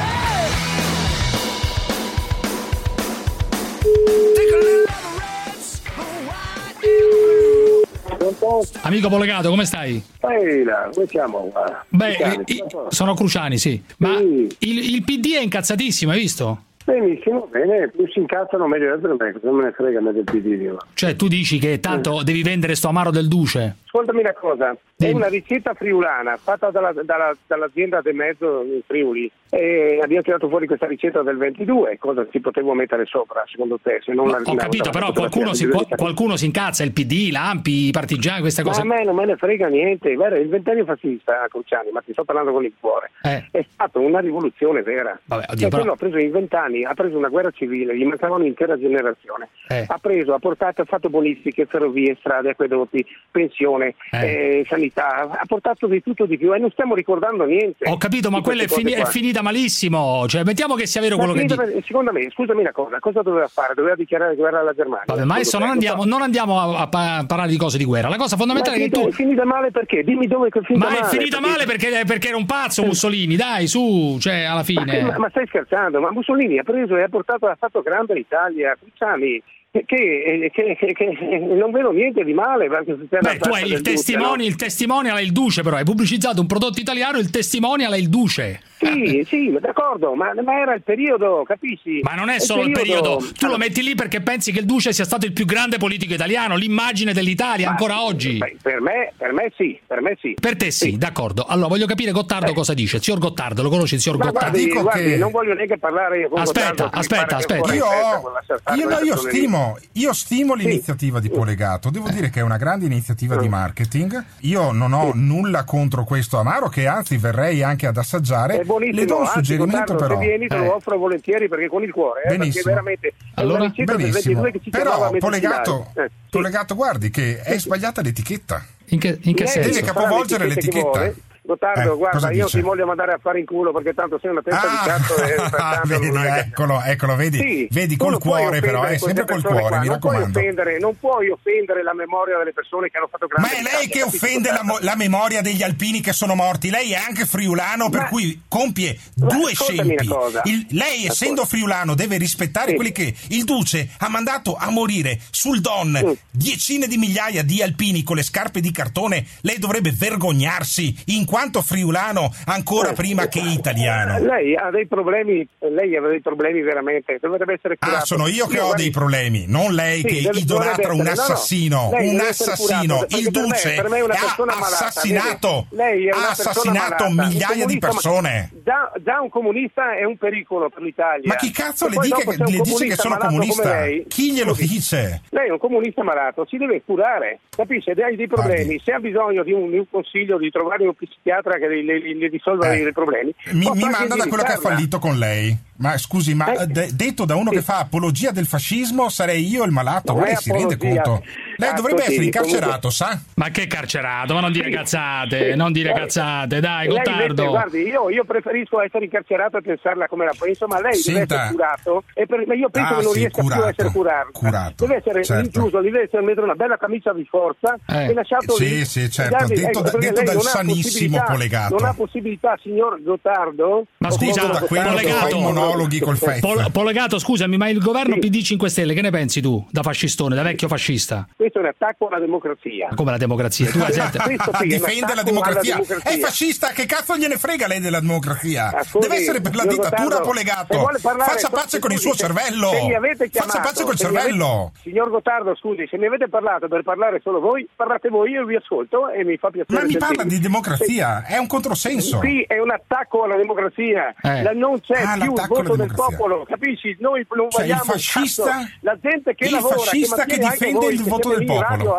Amico Polegato, come stai? Ehi là, come siamo qua? Beh, sono Cruciani, sì. Ma il PD è incazzatissimo, hai visto? Benissimo, bene, più si incazzano meglio è per me, non me ne frega me del PD. Cioè tu dici che tanto devi vendere sto amaro del Duce? Ascoltami una cosa, è una ricetta friulana fatta dall'azienda De Mezzo in Friuli e abbiamo tirato fuori questa ricetta del 22, cosa ci potevo mettere sopra secondo te? Se non ho capito, però qualcuno si incazza, il PD, l'Ampi, i partigiani, queste cose. Ma a me non me ne frega niente, guarda, il ventennio fascista, Cruciani, ma ti sto parlando con il cuore, è stata una rivoluzione vera. Vabbè, quello ha preso in 20 anni, ha preso una guerra civile, gli mancava un'intera generazione, ha fatto bonifiche, ferrovie, strade, acquedotti, pensione, sanità, ha portato di tutto di più e non stiamo ricordando niente. Ho capito, ma quella è finita malissimo, cioè mettiamo che sia vero quello che dici. Secondo me, scusami una cosa doveva fare? Doveva dichiarare guerra alla Germania. Vabbè, ma adesso non andiamo a parlare di cose di guerra. La cosa fondamentale è che tu... È finita male perché? Dimmi dove è finita male. Ma è finita male perché era un pazzo Mussolini, dai, su, cioè alla fine. Ma stai scherzando? Ma Mussolini ha preso e ha fatto grande l'Italia, Cruciani. Che non vedo niente di male. Beh, tu hai il testimonial è il Duce, però hai pubblicizzato un prodotto italiano, il testimonial è il Duce. Sì, d'accordo, ma era il periodo, capisci? Ma non è solo il periodo, tu lo metti lì perché pensi che il Duce sia stato il più grande politico italiano, l'immagine dell'Italia ancora oggi. Per me sì. Per te sì, d'accordo. Allora voglio capire Gottardo cosa dice. Signor Gottardo, lo conosci il signor Gottardo? Guardi, non voglio neanche parlare con Aspetta. Io stimo io stimo l'iniziativa di Polegato, devo dire che è una grande iniziativa di marketing. Io non ho nulla contro questo amaro, che anzi verrei anche ad assaggiare. È buonissimo, le do un suggerimento, però. Se vieni te lo offro volentieri, perché con il cuore, perché veramente allora, benissimo. Però Polegato, guardi che è sbagliata l'etichetta. In che senso? Deve capovolgere l'etichetta. Gottardo, guarda, io ti voglio mandare a fare in culo, perché tanto sei una testa di cazzo. Vedi, eccolo, vedi, sì, vedi col cuore, però, sempre col cuore, mi raccomando. Non puoi offendere la memoria delle persone che hanno fatto grandi. Ma è lei che offende la memoria degli alpini che sono morti. Lei è anche friulano, per cui compie due scempi. Lei, essendo friulano, deve rispettare quelli che il Duce ha mandato a morire sul Don decine di migliaia di alpini con le scarpe di cartone. Lei dovrebbe vergognarsi in quanto friulano ancora prima che italiano. Lei ha dei problemi veramente, dovrebbe essere curato. Sono io che ho dei problemi, non lei che idolatra un assassino, il Duce ha assassinato migliaia di persone. Già un comunista è un pericolo per l'Italia. Ma chi cazzo le dice che sono comunista? Chi glielo dice? Lei è un comunista malato, si deve curare, capisce? Hai dei problemi, se ha bisogno di un consiglio, di trovare un psichiatra che le risolva i problemi, mi manda da quello che ha fallito con lei. Ma scusi, detto da uno che fa apologia del fascismo, sarei io il malato. Lei si rende conto? Lei dovrebbe essere incarcerato, sa? Ma che carcerato? Ma non dire cazzate, dai, Gottardo. Guardi, io preferisco essere incarcerato e pensarla come la penso, ma lei deve essere curato, ma io penso che non riesca più a essere curato. Deve essere rinchiuso, deve essere mettere una bella camicia di forza e lasciato lì. Sì, certo, detto dal sanissimo Polegato. Non ha possibilità, signor Gottardo. Ma scusa, da quello che fa i monologhi col FEF. Polegato, scusami, ma il governo PD 5 Stelle, che ne pensi tu? Da fascistone, da vecchio fascista? Questo è un attacco alla democrazia. Ma come la democrazia? Tu difende la democrazia. È fascista, che cazzo gliene frega lei della democrazia? Deve essere per la dittatura, Polegato. Faccia pace con il suo cervello. Faccia pace col cervello. Signor Gottardo, scusi, se mi avete parlato per parlare solo voi, parlate voi, io vi ascolto e mi fa piacere. Ma mi parla di democrazia, è un controsenso. Sì, è un attacco alla democrazia. Non c'è più il voto del popolo, capisci? Noi non vogliamo il fascista, la gente che lavora, che difende il voto del popolo.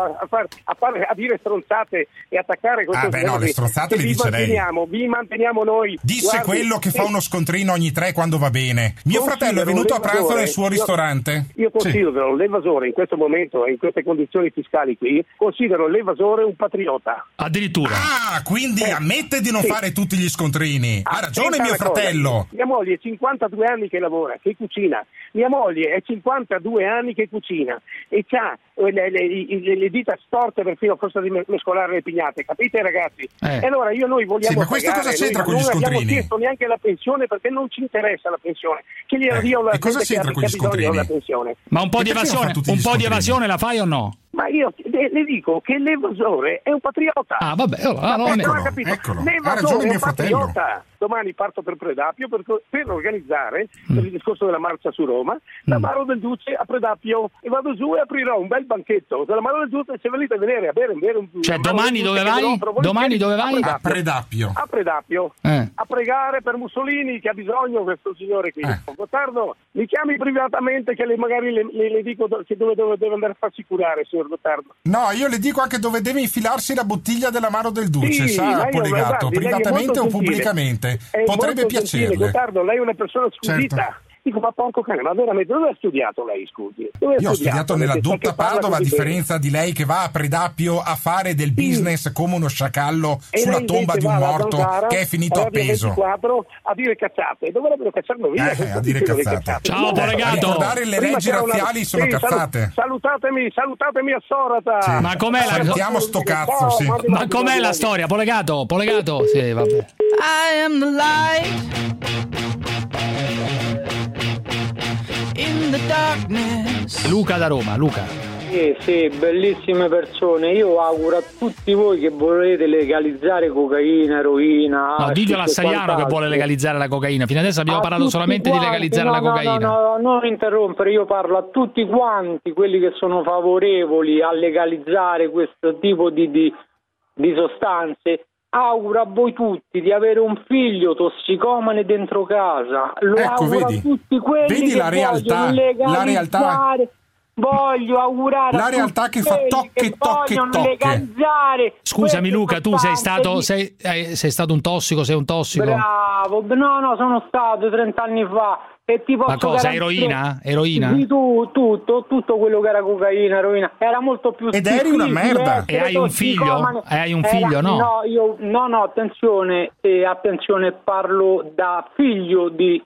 A dire stronzate e attaccare questo le stronzate le dice lei. Vi manteniamo noi. Disse quello che fa uno scontrino ogni 3 quando va bene. Mio fratello è venuto a pranzo nel suo ristorante. Io considero l'evasore in questo momento, in queste condizioni fiscali qui, considero l'evasore un patriota. Addirittura. Quindi ammette di non fare tutti gli scontrini. Ha ragione mio fratello. Mia moglie è 52 anni che lavora, che cucina. Mia moglie è 52 anni che cucina e ha le dita storte perfino forse di mescolare le pignate, capite ragazzi? E allora noi vogliamo ma questo cosa c'entra con gli scontrini? Non abbiamo chiesto neanche la pensione perché non ci interessa la pensione. Che gliela dia la cosa c'entra con gli scontrini? La pensione. Ma un po' di evasione la fai o no? Ma io le dico che l'evasore è un patriota. Vabbè, eccolo. L'evasore è un patriota. Domani parto per Predappio per organizzare il discorso della marcia su Roma, la Maro del Duce a Predappio, e vado giù e aprirò un bel banchetto della Maro del Duce. Se venite a vedere a bere un cioè domani dove vai? Domani dove vai? A Predappio. A pregare per Mussolini, che ha bisogno questo signore qui. Gottardo, mi chiami privatamente che magari le dico che dove deve andare a farsi curare, signor Gottardo. No, io le dico anche dove deve infilarsi la bottiglia dell'Amaro del Duce, sa, Polegato, privatamente o pubblicamente. Potrebbe piacerle. Gottardo, lei è una persona scudita. Certo. Dico, ma porco cane, ma veramente dove ha studiato lei, scusi? Io ho studiato nella dotta Padova, a differenza di lei che va a Predappio a fare del business come uno sciacallo sulla tomba di un morto che è finito appeso. A dire cazzate, dovrebbero cacciarlo via. A dire cazzate. Ciao, Polegato. Ricordare le leggi razziali sono cazzate. Salutatemi a Sorata. Sì. Ma com'è salutiamo sto cazzo, sì. Ma com'è la storia, Polegato? Sì, vabbè. I am the light in the darkness. Luca da Roma, Luca. Sì, bellissime persone. Io auguro a tutti voi che volete legalizzare cocaina, eroina. No, diglielo a Saiano che vuole legalizzare la cocaina. Fino adesso abbiamo parlato solamente di legalizzare la cocaina. No, non interrompere, io parlo a tutti quanti quelli che sono favorevoli a legalizzare questo tipo di sostanze. Auguro a voi tutti di avere un figlio tossicomane dentro casa. Lo auguro a tutti quelli vedi che la realtà, legalizzare. La realtà. voglio augurare la realtà che fa tocche. legalizzare. Scusami Luca, tu sei stato un tossico, sei un tossico? Bravo, no, sono stato 30 anni fa. E ti posso ma cosa, eroina? Sì, tutto quello che era cocaina, eroina, era molto più ed eri una merda. E hai un figlio? No? No, attenzione, parlo da figlio di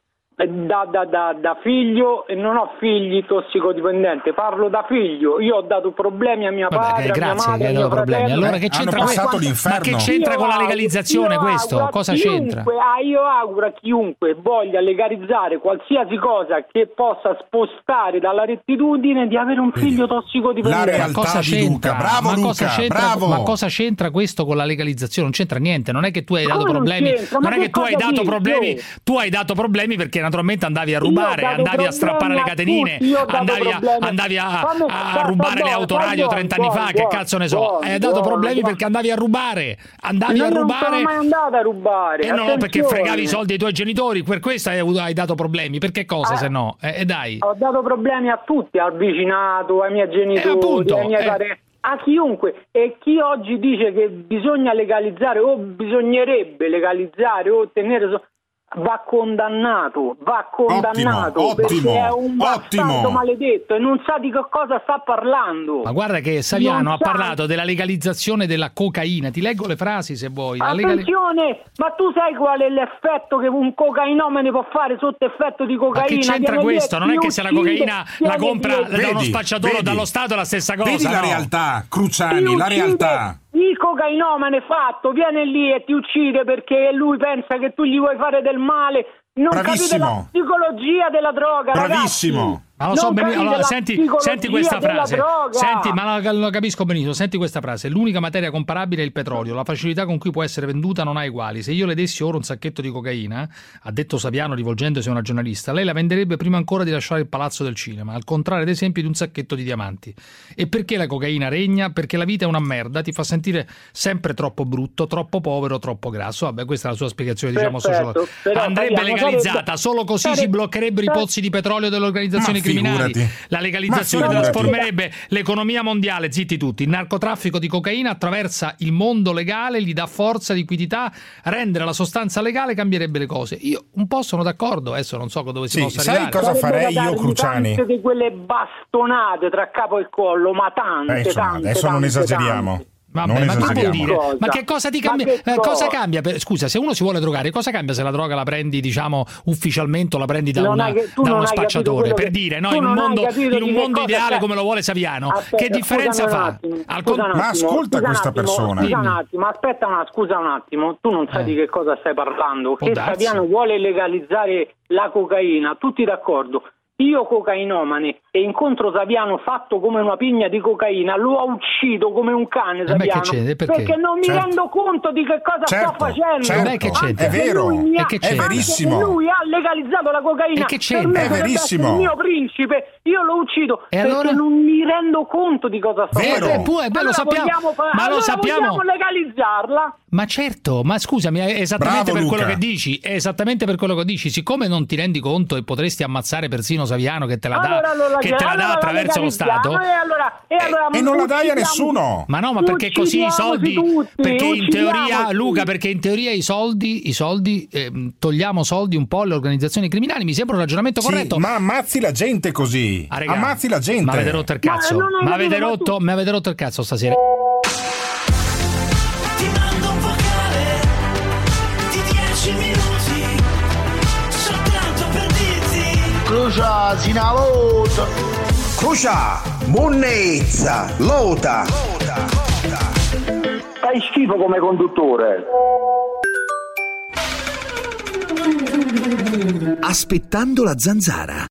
da figlio, e non ho figli tossicodipendenti, parlo da figlio. Io ho dato problemi a mio padre, grazie, a mia madre, che hai dato problemi. Allora che c'entra ma che c'entra con la legalizzazione questo? Cosa c'entra? Io auguro a chiunque voglia legalizzare qualsiasi cosa che possa spostare dalla rettitudine di avere un figlio tossicodipendente. La realtà cosa di Luca, bravo Luca, bravo. Ma cosa c'entra questo con la legalizzazione? Non c'entra niente, non è che tu hai dato problemi, non è che tu hai dato problemi, tu hai dato problemi perché naturalmente andavi a rubare, andavi a strappare le catenine, andavi a rubare le autoradio 30 anni fa, che cazzo ne so. Hai dato problemi perché andavi a rubare, non sono mai andato a rubare. No, perché fregavi i soldi ai tuoi genitori, per questo hai dato problemi. Perché cosa se no? Dai. Ho dato problemi a tutti, al vicinato, ai miei genitori, ai miei parenti, a chiunque. E chi oggi dice che bisogna legalizzare o bisognerebbe legalizzare o tenere va condannato perché è un bastardo maledetto e non sa di che cosa sta parlando. Ma guarda che Saviano ha parlato della legalizzazione della cocaina, ti leggo le frasi se vuoi. Attenzione, ma tu sai qual è l'effetto che un cocainomane può fare sotto effetto di cocaina? Ma che c'entra questo? Non è che se la cocaina la compra da uno spacciatore o dallo Stato è la stessa cosa. Vedi la realtà, Cruciani, la realtà. Il cocainomane fatto viene lì e ti uccide perché lui pensa che tu gli vuoi fare del male. Non capite la psicologia della droga, bravissimo. Ragazzi. Ma lo so benissimo. Allora, senti questa frase. Senti, ma lo capisco benissimo. Senti questa frase. L'unica materia comparabile è il petrolio. La facilità con cui può essere venduta non ha uguali. Se io le dessi ora un sacchetto di cocaina, ha detto Saviano rivolgendosi a una giornalista, lei la venderebbe prima ancora di lasciare il palazzo del cinema, al contrario ad esempio di un sacchetto di diamanti. E perché la cocaina regna? Perché la vita è una merda, ti fa sentire sempre troppo brutto, troppo povero, troppo grasso. Vabbè, questa è la sua spiegazione, diciamo, sociologica. Andrebbe legalizzata, solo così si bloccherebbero i pozzi di petrolio delle organizzazioni criminali. La legalizzazione trasformerebbe l'economia mondiale, zitti tutti. Il narcotraffico di cocaina attraversa il mondo legale, gli dà forza, liquidità, rendere la sostanza legale cambierebbe le cose. Io un po' sono d'accordo, adesso non so dove si possa arrivare. Sai cosa farei io, Cruciani? Tante di quelle bastonate tra capo e collo, ma tante, adesso non esageriamo. Tante. Vabbè, ma che vuol dire? Ma che cosa ti cambia? Cosa cambia? Scusa, se uno si vuole drogare, cosa cambia se la droga la prendi, diciamo, ufficialmente o la prendi da uno spacciatore? Per dire, no, in un mondo ideale come lo vuole Saviano, che differenza fa? Ma ascolta questa persona. Scusa un attimo, tu non sai di che cosa stai parlando. Che Saviano vuole legalizzare la cocaina, tutti d'accordo. Io cocainomane e incontro Saviano fatto come una pigna di cocaina, lo uccido come un cane Saviano, perché non mi rendo conto di che cosa sto facendo. È vero, è verissimo. Lui ha legalizzato la cocaina, è verissimo. Il mio principe, io lo uccido perché non mi rendo conto di cosa sto facendo. Lo sappiamo, ma lo sappiamo. Vogliamo legalizzarla? Ma certo, ma scusami, è esattamente per quello che dici, è esattamente per quello che dici, siccome non ti rendi conto e potresti ammazzare persino Saviano che te la dà attraverso lo Stato e non la dai a nessuno. Ma no, ma perché così i soldi perché in teoria, Luca, perché in teoria i soldi togliamo soldi un po' alle organizzazioni criminali, mi sembra un ragionamento corretto. Ma ammazzi la gente così, ammazzi la gente. Ma avete rotto il cazzo, ma avete rotto il cazzo stasera. Ti mando un vocale di 10 minuti soltanto per dirti Crucia, sinavoto. Crucia, buonezza, lota. Fai schifo come conduttore. Aspettando la zanzara.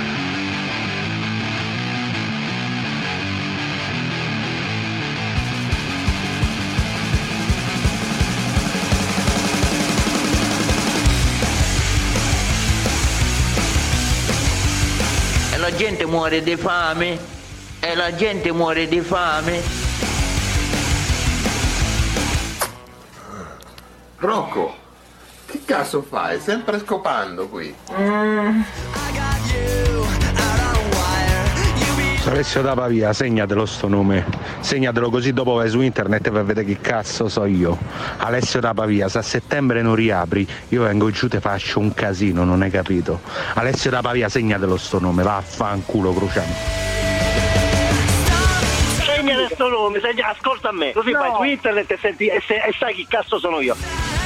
La gente muore di fame e la gente muore di fame. Rocco, che cazzo fai? Sempre scopando qui. Alessio da Pavia, segnatelo sto nome, segnatelo così dopo vai su internet per vedere che cazzo so io. Alessio da Pavia, se a settembre non riapri io vengo giù te faccio un casino, non hai capito? Alessio da Pavia, segnatelo sto nome, vaffanculo Cruciani. Segnate sto nome, ascolta a me, così vai su internet e senti e sai chi cazzo sono io.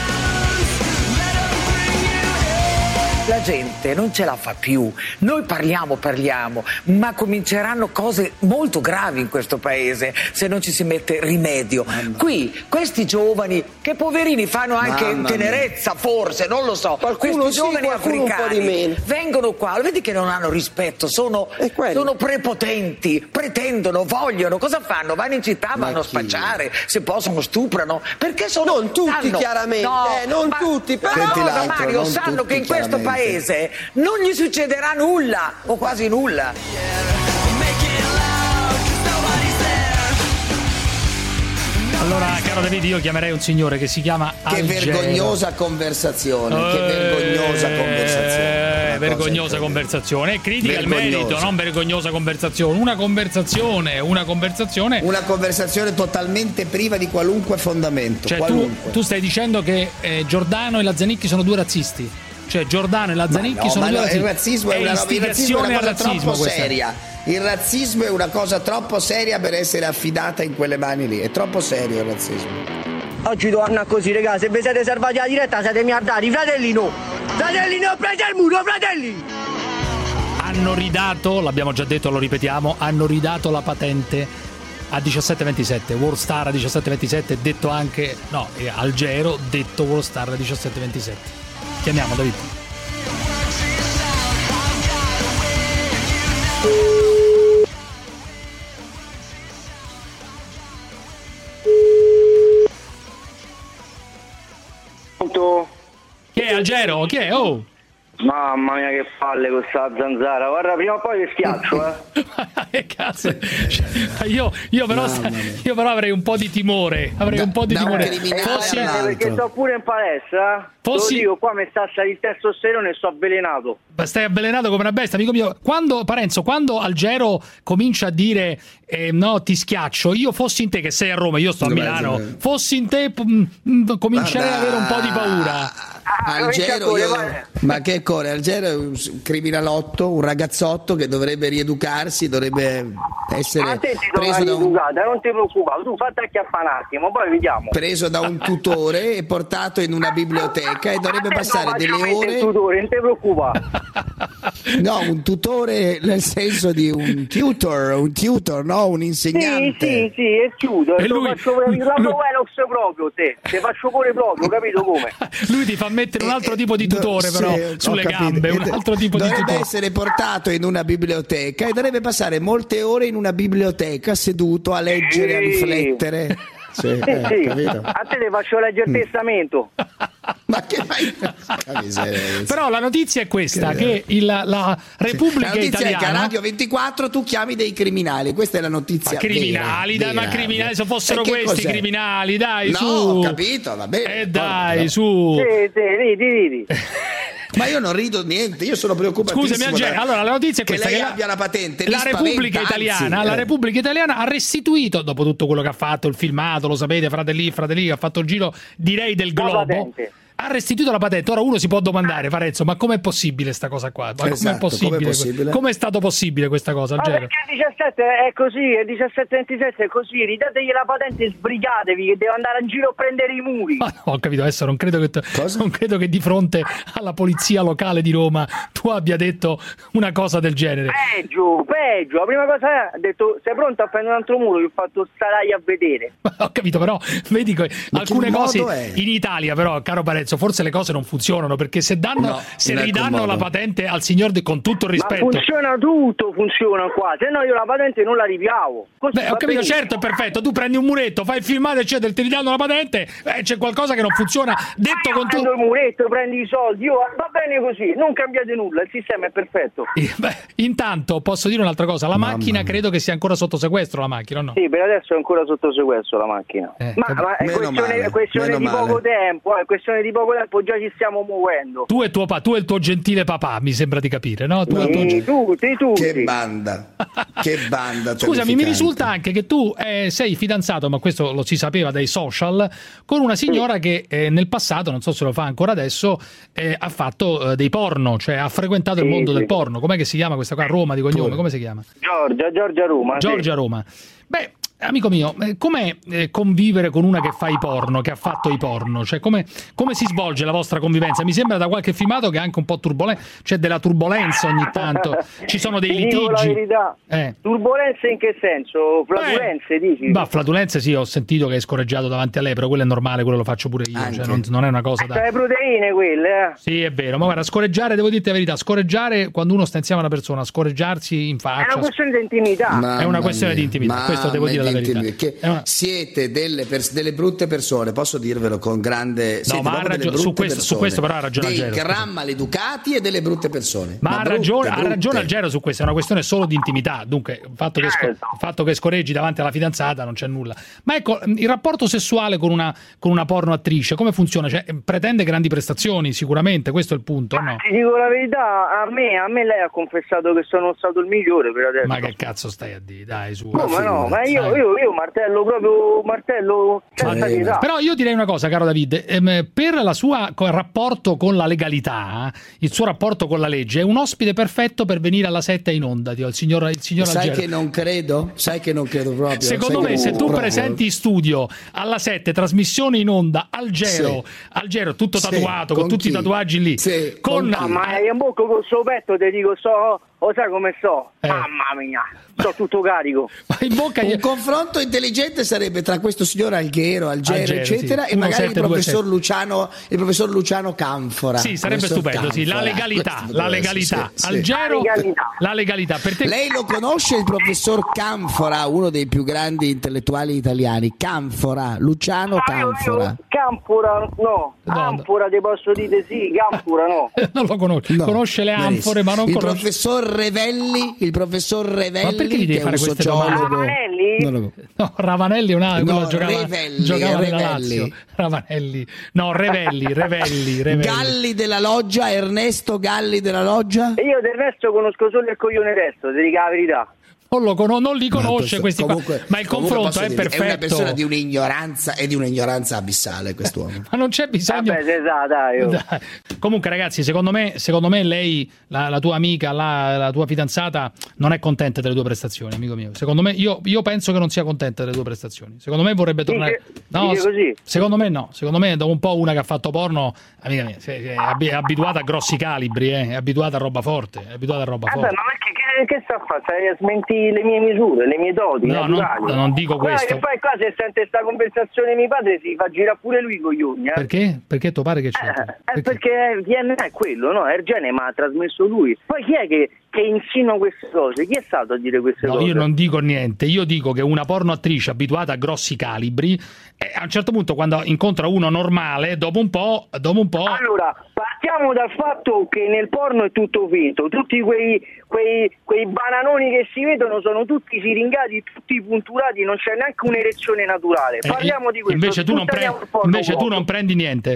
La gente non ce la fa più, noi parliamo, ma cominceranno cose molto gravi in questo paese se non ci si mette rimedio. Qui questi giovani, che poverini fanno anche tenerezza forse, non lo so, questi giovani africani vengono qua, vedi che non hanno rispetto, sono prepotenti, pretendono, vogliono, cosa fanno? Vanno in città, vanno a spacciare, se possono stuprano, perché sono... Non tutti chiaramente, non tutti, però Mario, sanno che in questo paese non gli succederà nulla o quasi nulla. Allora, caro Davide, io chiamerei un signore che si chiama Algero. Che vergognosa conversazione, vergognosa conversazione. Critica il merito, non vergognosa conversazione. Una conversazione totalmente priva di qualunque fondamento. Cioè, tu stai dicendo che Giordano e Lazzanicchi sono due razzisti? Cioè Giordano e Lazzanicchi sono due razzisti? Il razzismo è una cosa troppo seria. Il razzismo è una cosa troppo seria per essere affidata in quelle mani lì. È troppo serio il razzismo. Oggi torna così, ragazzi. Se vi siete salvati la diretta siete miliardari. Fratelli no, prendete il muro, fratelli. Hanno ridato, l'abbiamo già detto, lo ripetiamo, hanno ridato la patente a 1727, Worldstar a 1727, detto anche, Algero, detto Worldstar a 1727. Chiamiamo David. Chi è Algero? Chi è? Oh! Mamma mia che palle con sta zanzara, guarda prima o poi ti schiaccio che cazzo. Io però avrei un po' di timore, perché sto pure in palestra, io qua mi sta salendo il testosterone e sto avvelenato. Ma stai avvelenato come una bestia, amico mio. Quando Algero comincia a dire no, ti schiaccio, io fossi in te, che sei a Roma, io sto a Milano, fossi in te comincerei ad avere un po' di paura. Algero, ma che corre? Algero è un criminalotto, un ragazzotto che dovrebbe rieducarsi, dovrebbe essere preso da non ti preoccupare, tu fatti acchiappare un attimo, poi vediamo. Preso da un tutore e portato in una biblioteca e dovrebbe passare delle ore. Tutore, non ti preoccupare. No, un tutore nel senso di un tutor, no? Un insegnante. Sì, è tutor. E lui faccio proprio te faccio pure proprio, capito come? Lui ti fa mettere un altro tipo di tutore, però sulle gambe, un altro tipo di tutore. Dovrebbe essere portato in una biblioteca e dovrebbe passare molte ore in una biblioteca seduto a leggere, a riflettere. Sì. A te faccio leggere il testamento. Ma che fai? Però la notizia è questa, che la Repubblica Italiana, è che a Radio 24 tu chiami dei criminali, questa è la notizia. Ma criminali, vera. Ma criminali, se fossero questi criminali, dai, no, su. Ho capito, va bene. Dai, su. Ridi. Ma io non rido niente, io sono preoccupatissimo. Scusami, allora la notizia è questa: che lei abbia la patente. La Repubblica Italiana ha restituito, dopo tutto quello che ha fatto, il filmato, lo sapete, Fratelli, ha fatto il giro, direi, del globo. Ha restituito la patente. Ora uno si può domandare, Parenzo, ma com'è possibile sta cosa qua? Ma com'è possibile? Come è stato possibile questa cosa? Perché il 17 è così, il 17-27 è così, ridategli la patente e sbrigatevi che deve andare in giro a prendere i muri. Ma no, ho capito, adesso non credo che di fronte alla polizia locale di Roma tu abbia detto una cosa del genere. Peggio, la prima cosa ha detto: sei pronto a prendere un altro muro? Io ho fatto starai a vedere. Ho capito, però vedi che alcune cose in Italia, però, caro Parenzo, forse le cose non funzionano, perché se ridanno la patente al signor con tutto il rispetto. Ma funziona qua, se no io la patente non la ripiavo. Beh, ho capito, certo, è perfetto, tu prendi un muretto, fai il filmato eccetera, ti ridanno la patente, c'è qualcosa che non funziona. Detto con tutto il muretto, prendi i soldi, va bene così, non cambiate nulla, il sistema è perfetto. Intanto posso dire un'altra cosa, la macchina credo che sia ancora sotto sequestro, la macchina, no? Sì, per adesso è ancora sotto sequestro la macchina. Ma è questione di poco tempo, poco tempo già ci stiamo muovendo. Tu e il tuo gentile papà, mi sembra di capire, no? Tutti. Che banda. Che banda. Scusami, mi risulta anche che tu sei fidanzato, ma questo lo si sapeva dai social, con una signora che nel passato, non so se lo fa ancora adesso, ha fatto dei porno, cioè ha frequentato il mondo del porno. Com'è che si chiama questa qua? Roma di cognome, come si chiama? Giorgia Roma. Giorgia Roma. Beh, amico mio, com'è convivere con una che fa i porno, che ha fatto i porno? Cioè, come si svolge la vostra convivenza? Mi sembra da qualche filmato che è anche un po' turbolento, c'è della turbolenza ogni tanto, ci sono dei litigi. Dico la verità. Turbolenze in che senso? Flatulenze, dici? Ma flatulenze sì, ho sentito che hai scorreggiato davanti a lei, però quello è normale, quello lo faccio pure io, cioè non è una cosa da... le proteine quelle, Sì, è vero, ma guarda, scorreggiare, devo dirti la verità, scorreggiare quando uno sta insieme a una persona, scorreggiarsi in faccia... È una questione di intimità. È una questione di intimità, questo devo dire la verità. Che siete delle brutte persone, posso dirvelo con grande... No, ma ha ragione, su questo però ha ragione dei Algero. Gran maleducati e delle brutte persone. Ma ha ragione Algero su questo, è una questione solo di intimità, dunque il fatto che scorreggi davanti alla fidanzata non c'è nulla. Ma ecco, il rapporto sessuale con una porno attrice, come funziona? Cioè, pretende grandi prestazioni, sicuramente, questo è il punto, no? Ti dico la verità, a me lei ha confessato che sono stato il migliore per adesso. Ma che cazzo stai a dire? Dai, su. No, ma io martello senza pietà. Però io direi una cosa, caro David, per la sua rapporto con la legalità, il suo rapporto con la legge, è un ospite perfetto per venire alla 7 in onda, il signor Sai Algero. Sai che non credo proprio. Secondo me, se tu presenti in studio alla 7, trasmissione in onda, Algero tutto tatuato, con tutti i tatuaggi lì, ma io in bocca col suo petto ti dico, sai come sto? Mamma mia, sto tutto carico. In bocca un confronto intelligente sarebbe tra questo signor Algero eccetera, sì. e magari il professor Luciano Canfora. Sì, sarebbe stupendo, sì. La legalità. Sì. Algero, la legalità. Per te... Lei lo conosce il professor Canfora, uno dei più grandi intellettuali italiani? Luciano Canfora. Canfora no. Canfora ti posso dire sì, Canfora no. Non lo conosco. No. Conosce le anfore, ma non il conosce... Il professor Revelli, ma perché gli devi fare queste domande? Ravanelli? No, Ravanelli è una... No, giocava nella Lazio. Ravanelli. No, Revelli. Galli della Loggia, Ernesto Galli della Loggia? Io del resto conosco solo il coglione resto, ti dico la verità. Non li conosce questi comunque, qua, ma il confronto è perfetto. È una persona di un'ignoranza abissale, quest'uomo. Ma non c'è bisogno. Dai. Comunque, ragazzi, secondo me lei, la tua amica, la tua fidanzata, non è contenta delle tue prestazioni, amico mio. Secondo me, io penso che non sia contenta delle tue prestazioni. Secondo me vorrebbe tornare. No, così. Secondo me no. Secondo me, dopo un po', una che ha fatto porno, amica mia, è abituata a grossi calibri, è abituata a roba forte. Ma perché che sta a fare? Stai a smentire le mie misure, le mie doti naturali? No, non dico questo. Che poi qua se sente sta conversazione mio padre si fa girare pure lui i coglioni. Perché? Perché tuo padre che c'è? Perché DNA è quello, no? Ergene ma ha trasmesso lui. Poi chi è che insinua queste cose? Chi è stato a dire queste cose? No, io non dico niente. Io dico che una porno attrice abituata a grossi calibri, a un certo punto, quando incontra uno normale, dopo un po'. Allora, partiamo dal fatto che nel porno è tutto finto. Tutti quei bananoni che si vedono sono tutti siringati, tutti punturati, non c'è neanche un'erezione naturale. Parliamo di questo. Invece tu non prendi niente.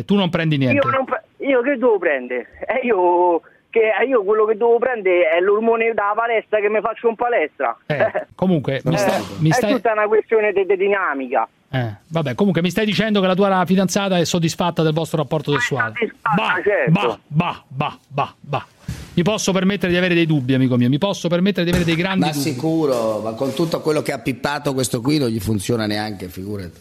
Io che devo prendere? Io quello che devo prendere è l'ormone da palestra, che mi faccio in palestra. Comunque è tutta una questione di dinamica. Vabbè, comunque mi stai dicendo che la tua fidanzata è soddisfatta del vostro rapporto sessuale? Bah. Mi posso permettere di avere dei dubbi, amico mio, mi posso permettere di avere dei grandi dubbi. Ma sicuro, ma con tutto quello che ha pippato questo qui non gli funziona neanche, figurati.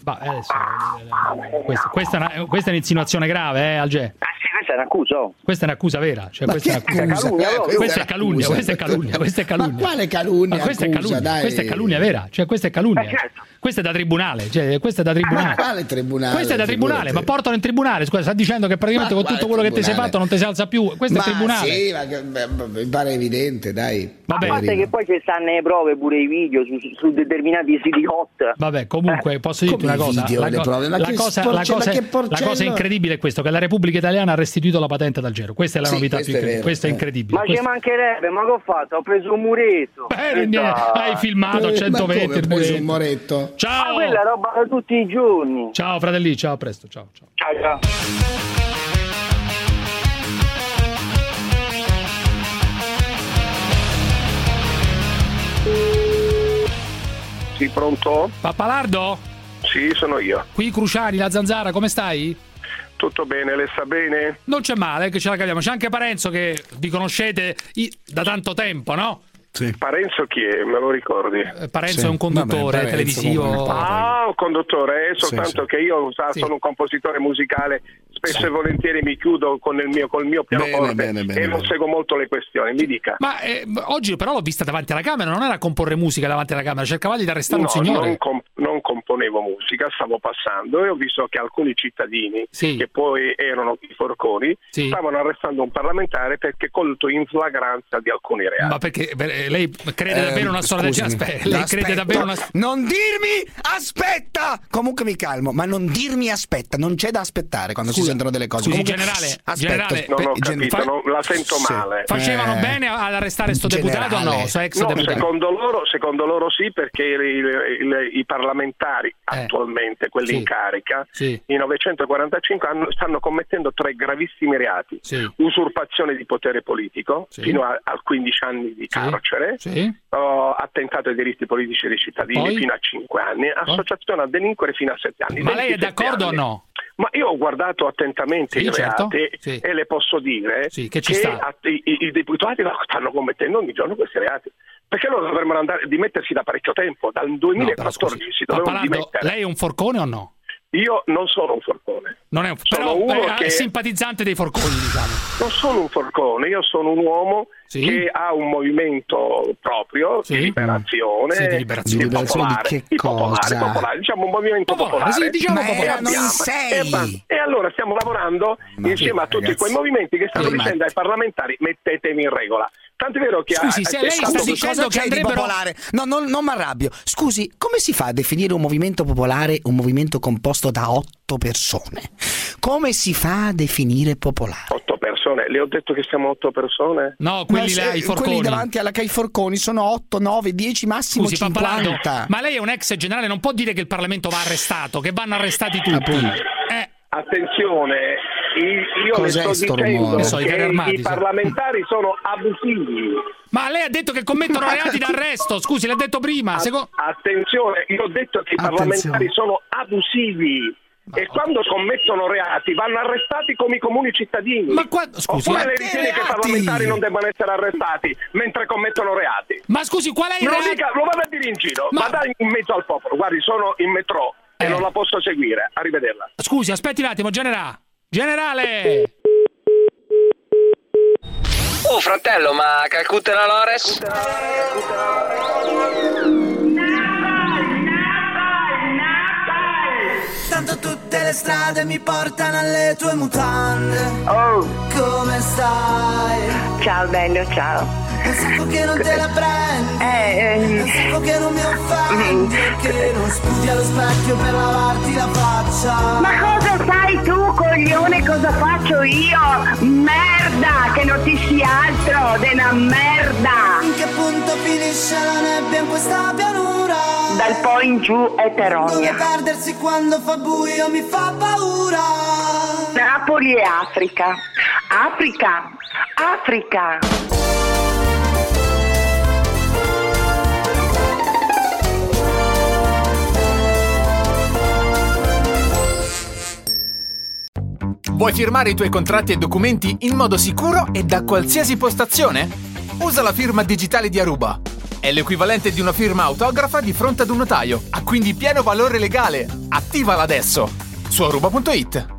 Questa è un'insinuazione grave, Alge? Sì, questa è un'accusa. Questa è un'accusa vera, cioè questa è calunnia. Ma quale calunnia? Ma questa è calunnia vera, cioè questa è calunnia. Certo. Questa è da tribunale, questa è da tribunale. Ma quale tribunale? Questa è da tribunale, ma portano in tribunale, scusa, sta dicendo che praticamente con tutto quello che ti sei fatto non ti si alza più, questo è tribunale. Sì, ma mi pare evidente, dai. A parte che poi ci stanno le prove, pure i video su determinati siti hot. Vabbè, comunque posso dirti una cosa, la cosa incredibile è questo, che la Repubblica Italiana ha restituito la patente ad Algero. Questa è la novità più incredibile. Questa è incredibile. Ma ci mancherebbe, ma che ho fatto? Ho preso un muretto. Hai filmato 120. Ho preso un muretto. Ciao. Ma quella è roba da tutti i giorni. Ciao fratelli, ciao, a presto, ciao. Ciao. Sì, pronto? Pappalardo? Sì, sono io. Qui Cruciani, la Zanzara, come stai? Tutto bene, lei sta bene? Non c'è male, che ce la caviamo. C'è anche Parenzo che vi conoscete da tanto tempo, no? Sì. Parenzo chi è? Me lo ricordi? Parenzo è un conduttore televisivo. Un conduttore, soltanto che io sono un compositore musicale, spesso e volentieri mi chiudo con il mio pianoforte e non seguo molto le questioni, mi dica. Ma oggi però l'ho vista davanti alla Camera, non era comporre musica davanti alla Camera, cercavate di arrestare un signore. Non componevo musica, stavo passando e ho visto che alcuni cittadini, che poi erano i forconi, stavano arrestando un parlamentare perché colto in flagranza di alcuni reati. Ma perché lei crede davvero una storia del genere? Lei crede davvero una... Non dirmi aspetta! Comunque mi calmo, ma non dirmi aspetta, non c'è da aspettare quando si sentono delle cose. Scusi, comunque, generale, non ho capito, la sento male. Facevano bene ad arrestare sto deputato o no? Secondo loro sì, perché i parlamentari attualmente, quelli in carica, i 945 stanno commettendo 3 gravissimi reati. Usurpazione di potere politico, fino a 15 anni di carcere, attentato ai diritti politici dei cittadini fino a 5 anni, associazione a delinquere fino a 7 anni. Ma lei è d'accordo o no? Ma io ho guardato attentamente i reati e le posso dire che i deputati stanno commettendo ogni giorno questi reati. Perché loro dovrebbero dimettersi da parecchio tempo, dal 2014 si dovevano dimettere. Lei è un forcone o no? Io non sono un forcone. Non è però è simpatizzante dei forconi, diciamo. Non sono un forcone, io sono un uomo che ha un movimento proprio di liberazione, di popolare, diciamo un movimento popolare. E allora stiamo lavorando insieme a tutti quei movimenti che stanno dicendo ai parlamentari: mettetevi in regola. Tanto è vero che se lei sta dicendo che andrebbero popolare. Non mi arrabbio. Scusi, come si fa a definire un movimento popolare un movimento composto da 8 persone? Come si fa a definire popolare? 8 persone? Le ho detto che siamo 8 persone? No, quelli là, i forconi. Quelli davanti alla CAI Forconi sono 8, 9, 10, massimo 50. Ma lei è un ex generale, non può dire che il Parlamento va arrestato, che vanno arrestati tutti. Attenzione, io le sto dicendo che i parlamentari sono abusivi. Ma lei ha detto che commettono reati d'arresto, scusi, l'ha detto prima. Attenzione, io ho detto che i parlamentari sono abusivi. E quando commettono reati vanno arrestati come i comuni cittadini. Scusi, oppure lei ritiene che i parlamentari non debbano essere arrestati mentre commettono reati? Ma scusi, qual è il reato? Lo vado a dire in giro, vada in mezzo al popolo. Guardi, sono in metro e non la posso seguire. Arrivederla. Scusi, aspetti un attimo, Generale! Oh fratello, ma Calcutta la Lores? Tanto tutte le strade mi portano alle tue mutande. Come stai? Ciao bello, ciao. Un sacco che non te la prendi, un sacco che non mi offendi, che non sputi allo specchio per lavarti la faccia. Ma cosa sai tu, coglione, cosa faccio io? Merda, che non ti sia altro della merda. In che punto finisce la nebbia in questa pianura? Dal po' in giù è Terogna. Dove perdersi quando fa buio mi fa paura. Napoli e Africa. Africa. Vuoi firmare i tuoi contratti e documenti in modo sicuro e da qualsiasi postazione? Usa la firma digitale di Aruba. È l'equivalente di una firma autografa di fronte ad un notaio. Ha quindi pieno valore legale. Attivala adesso su aruba.it.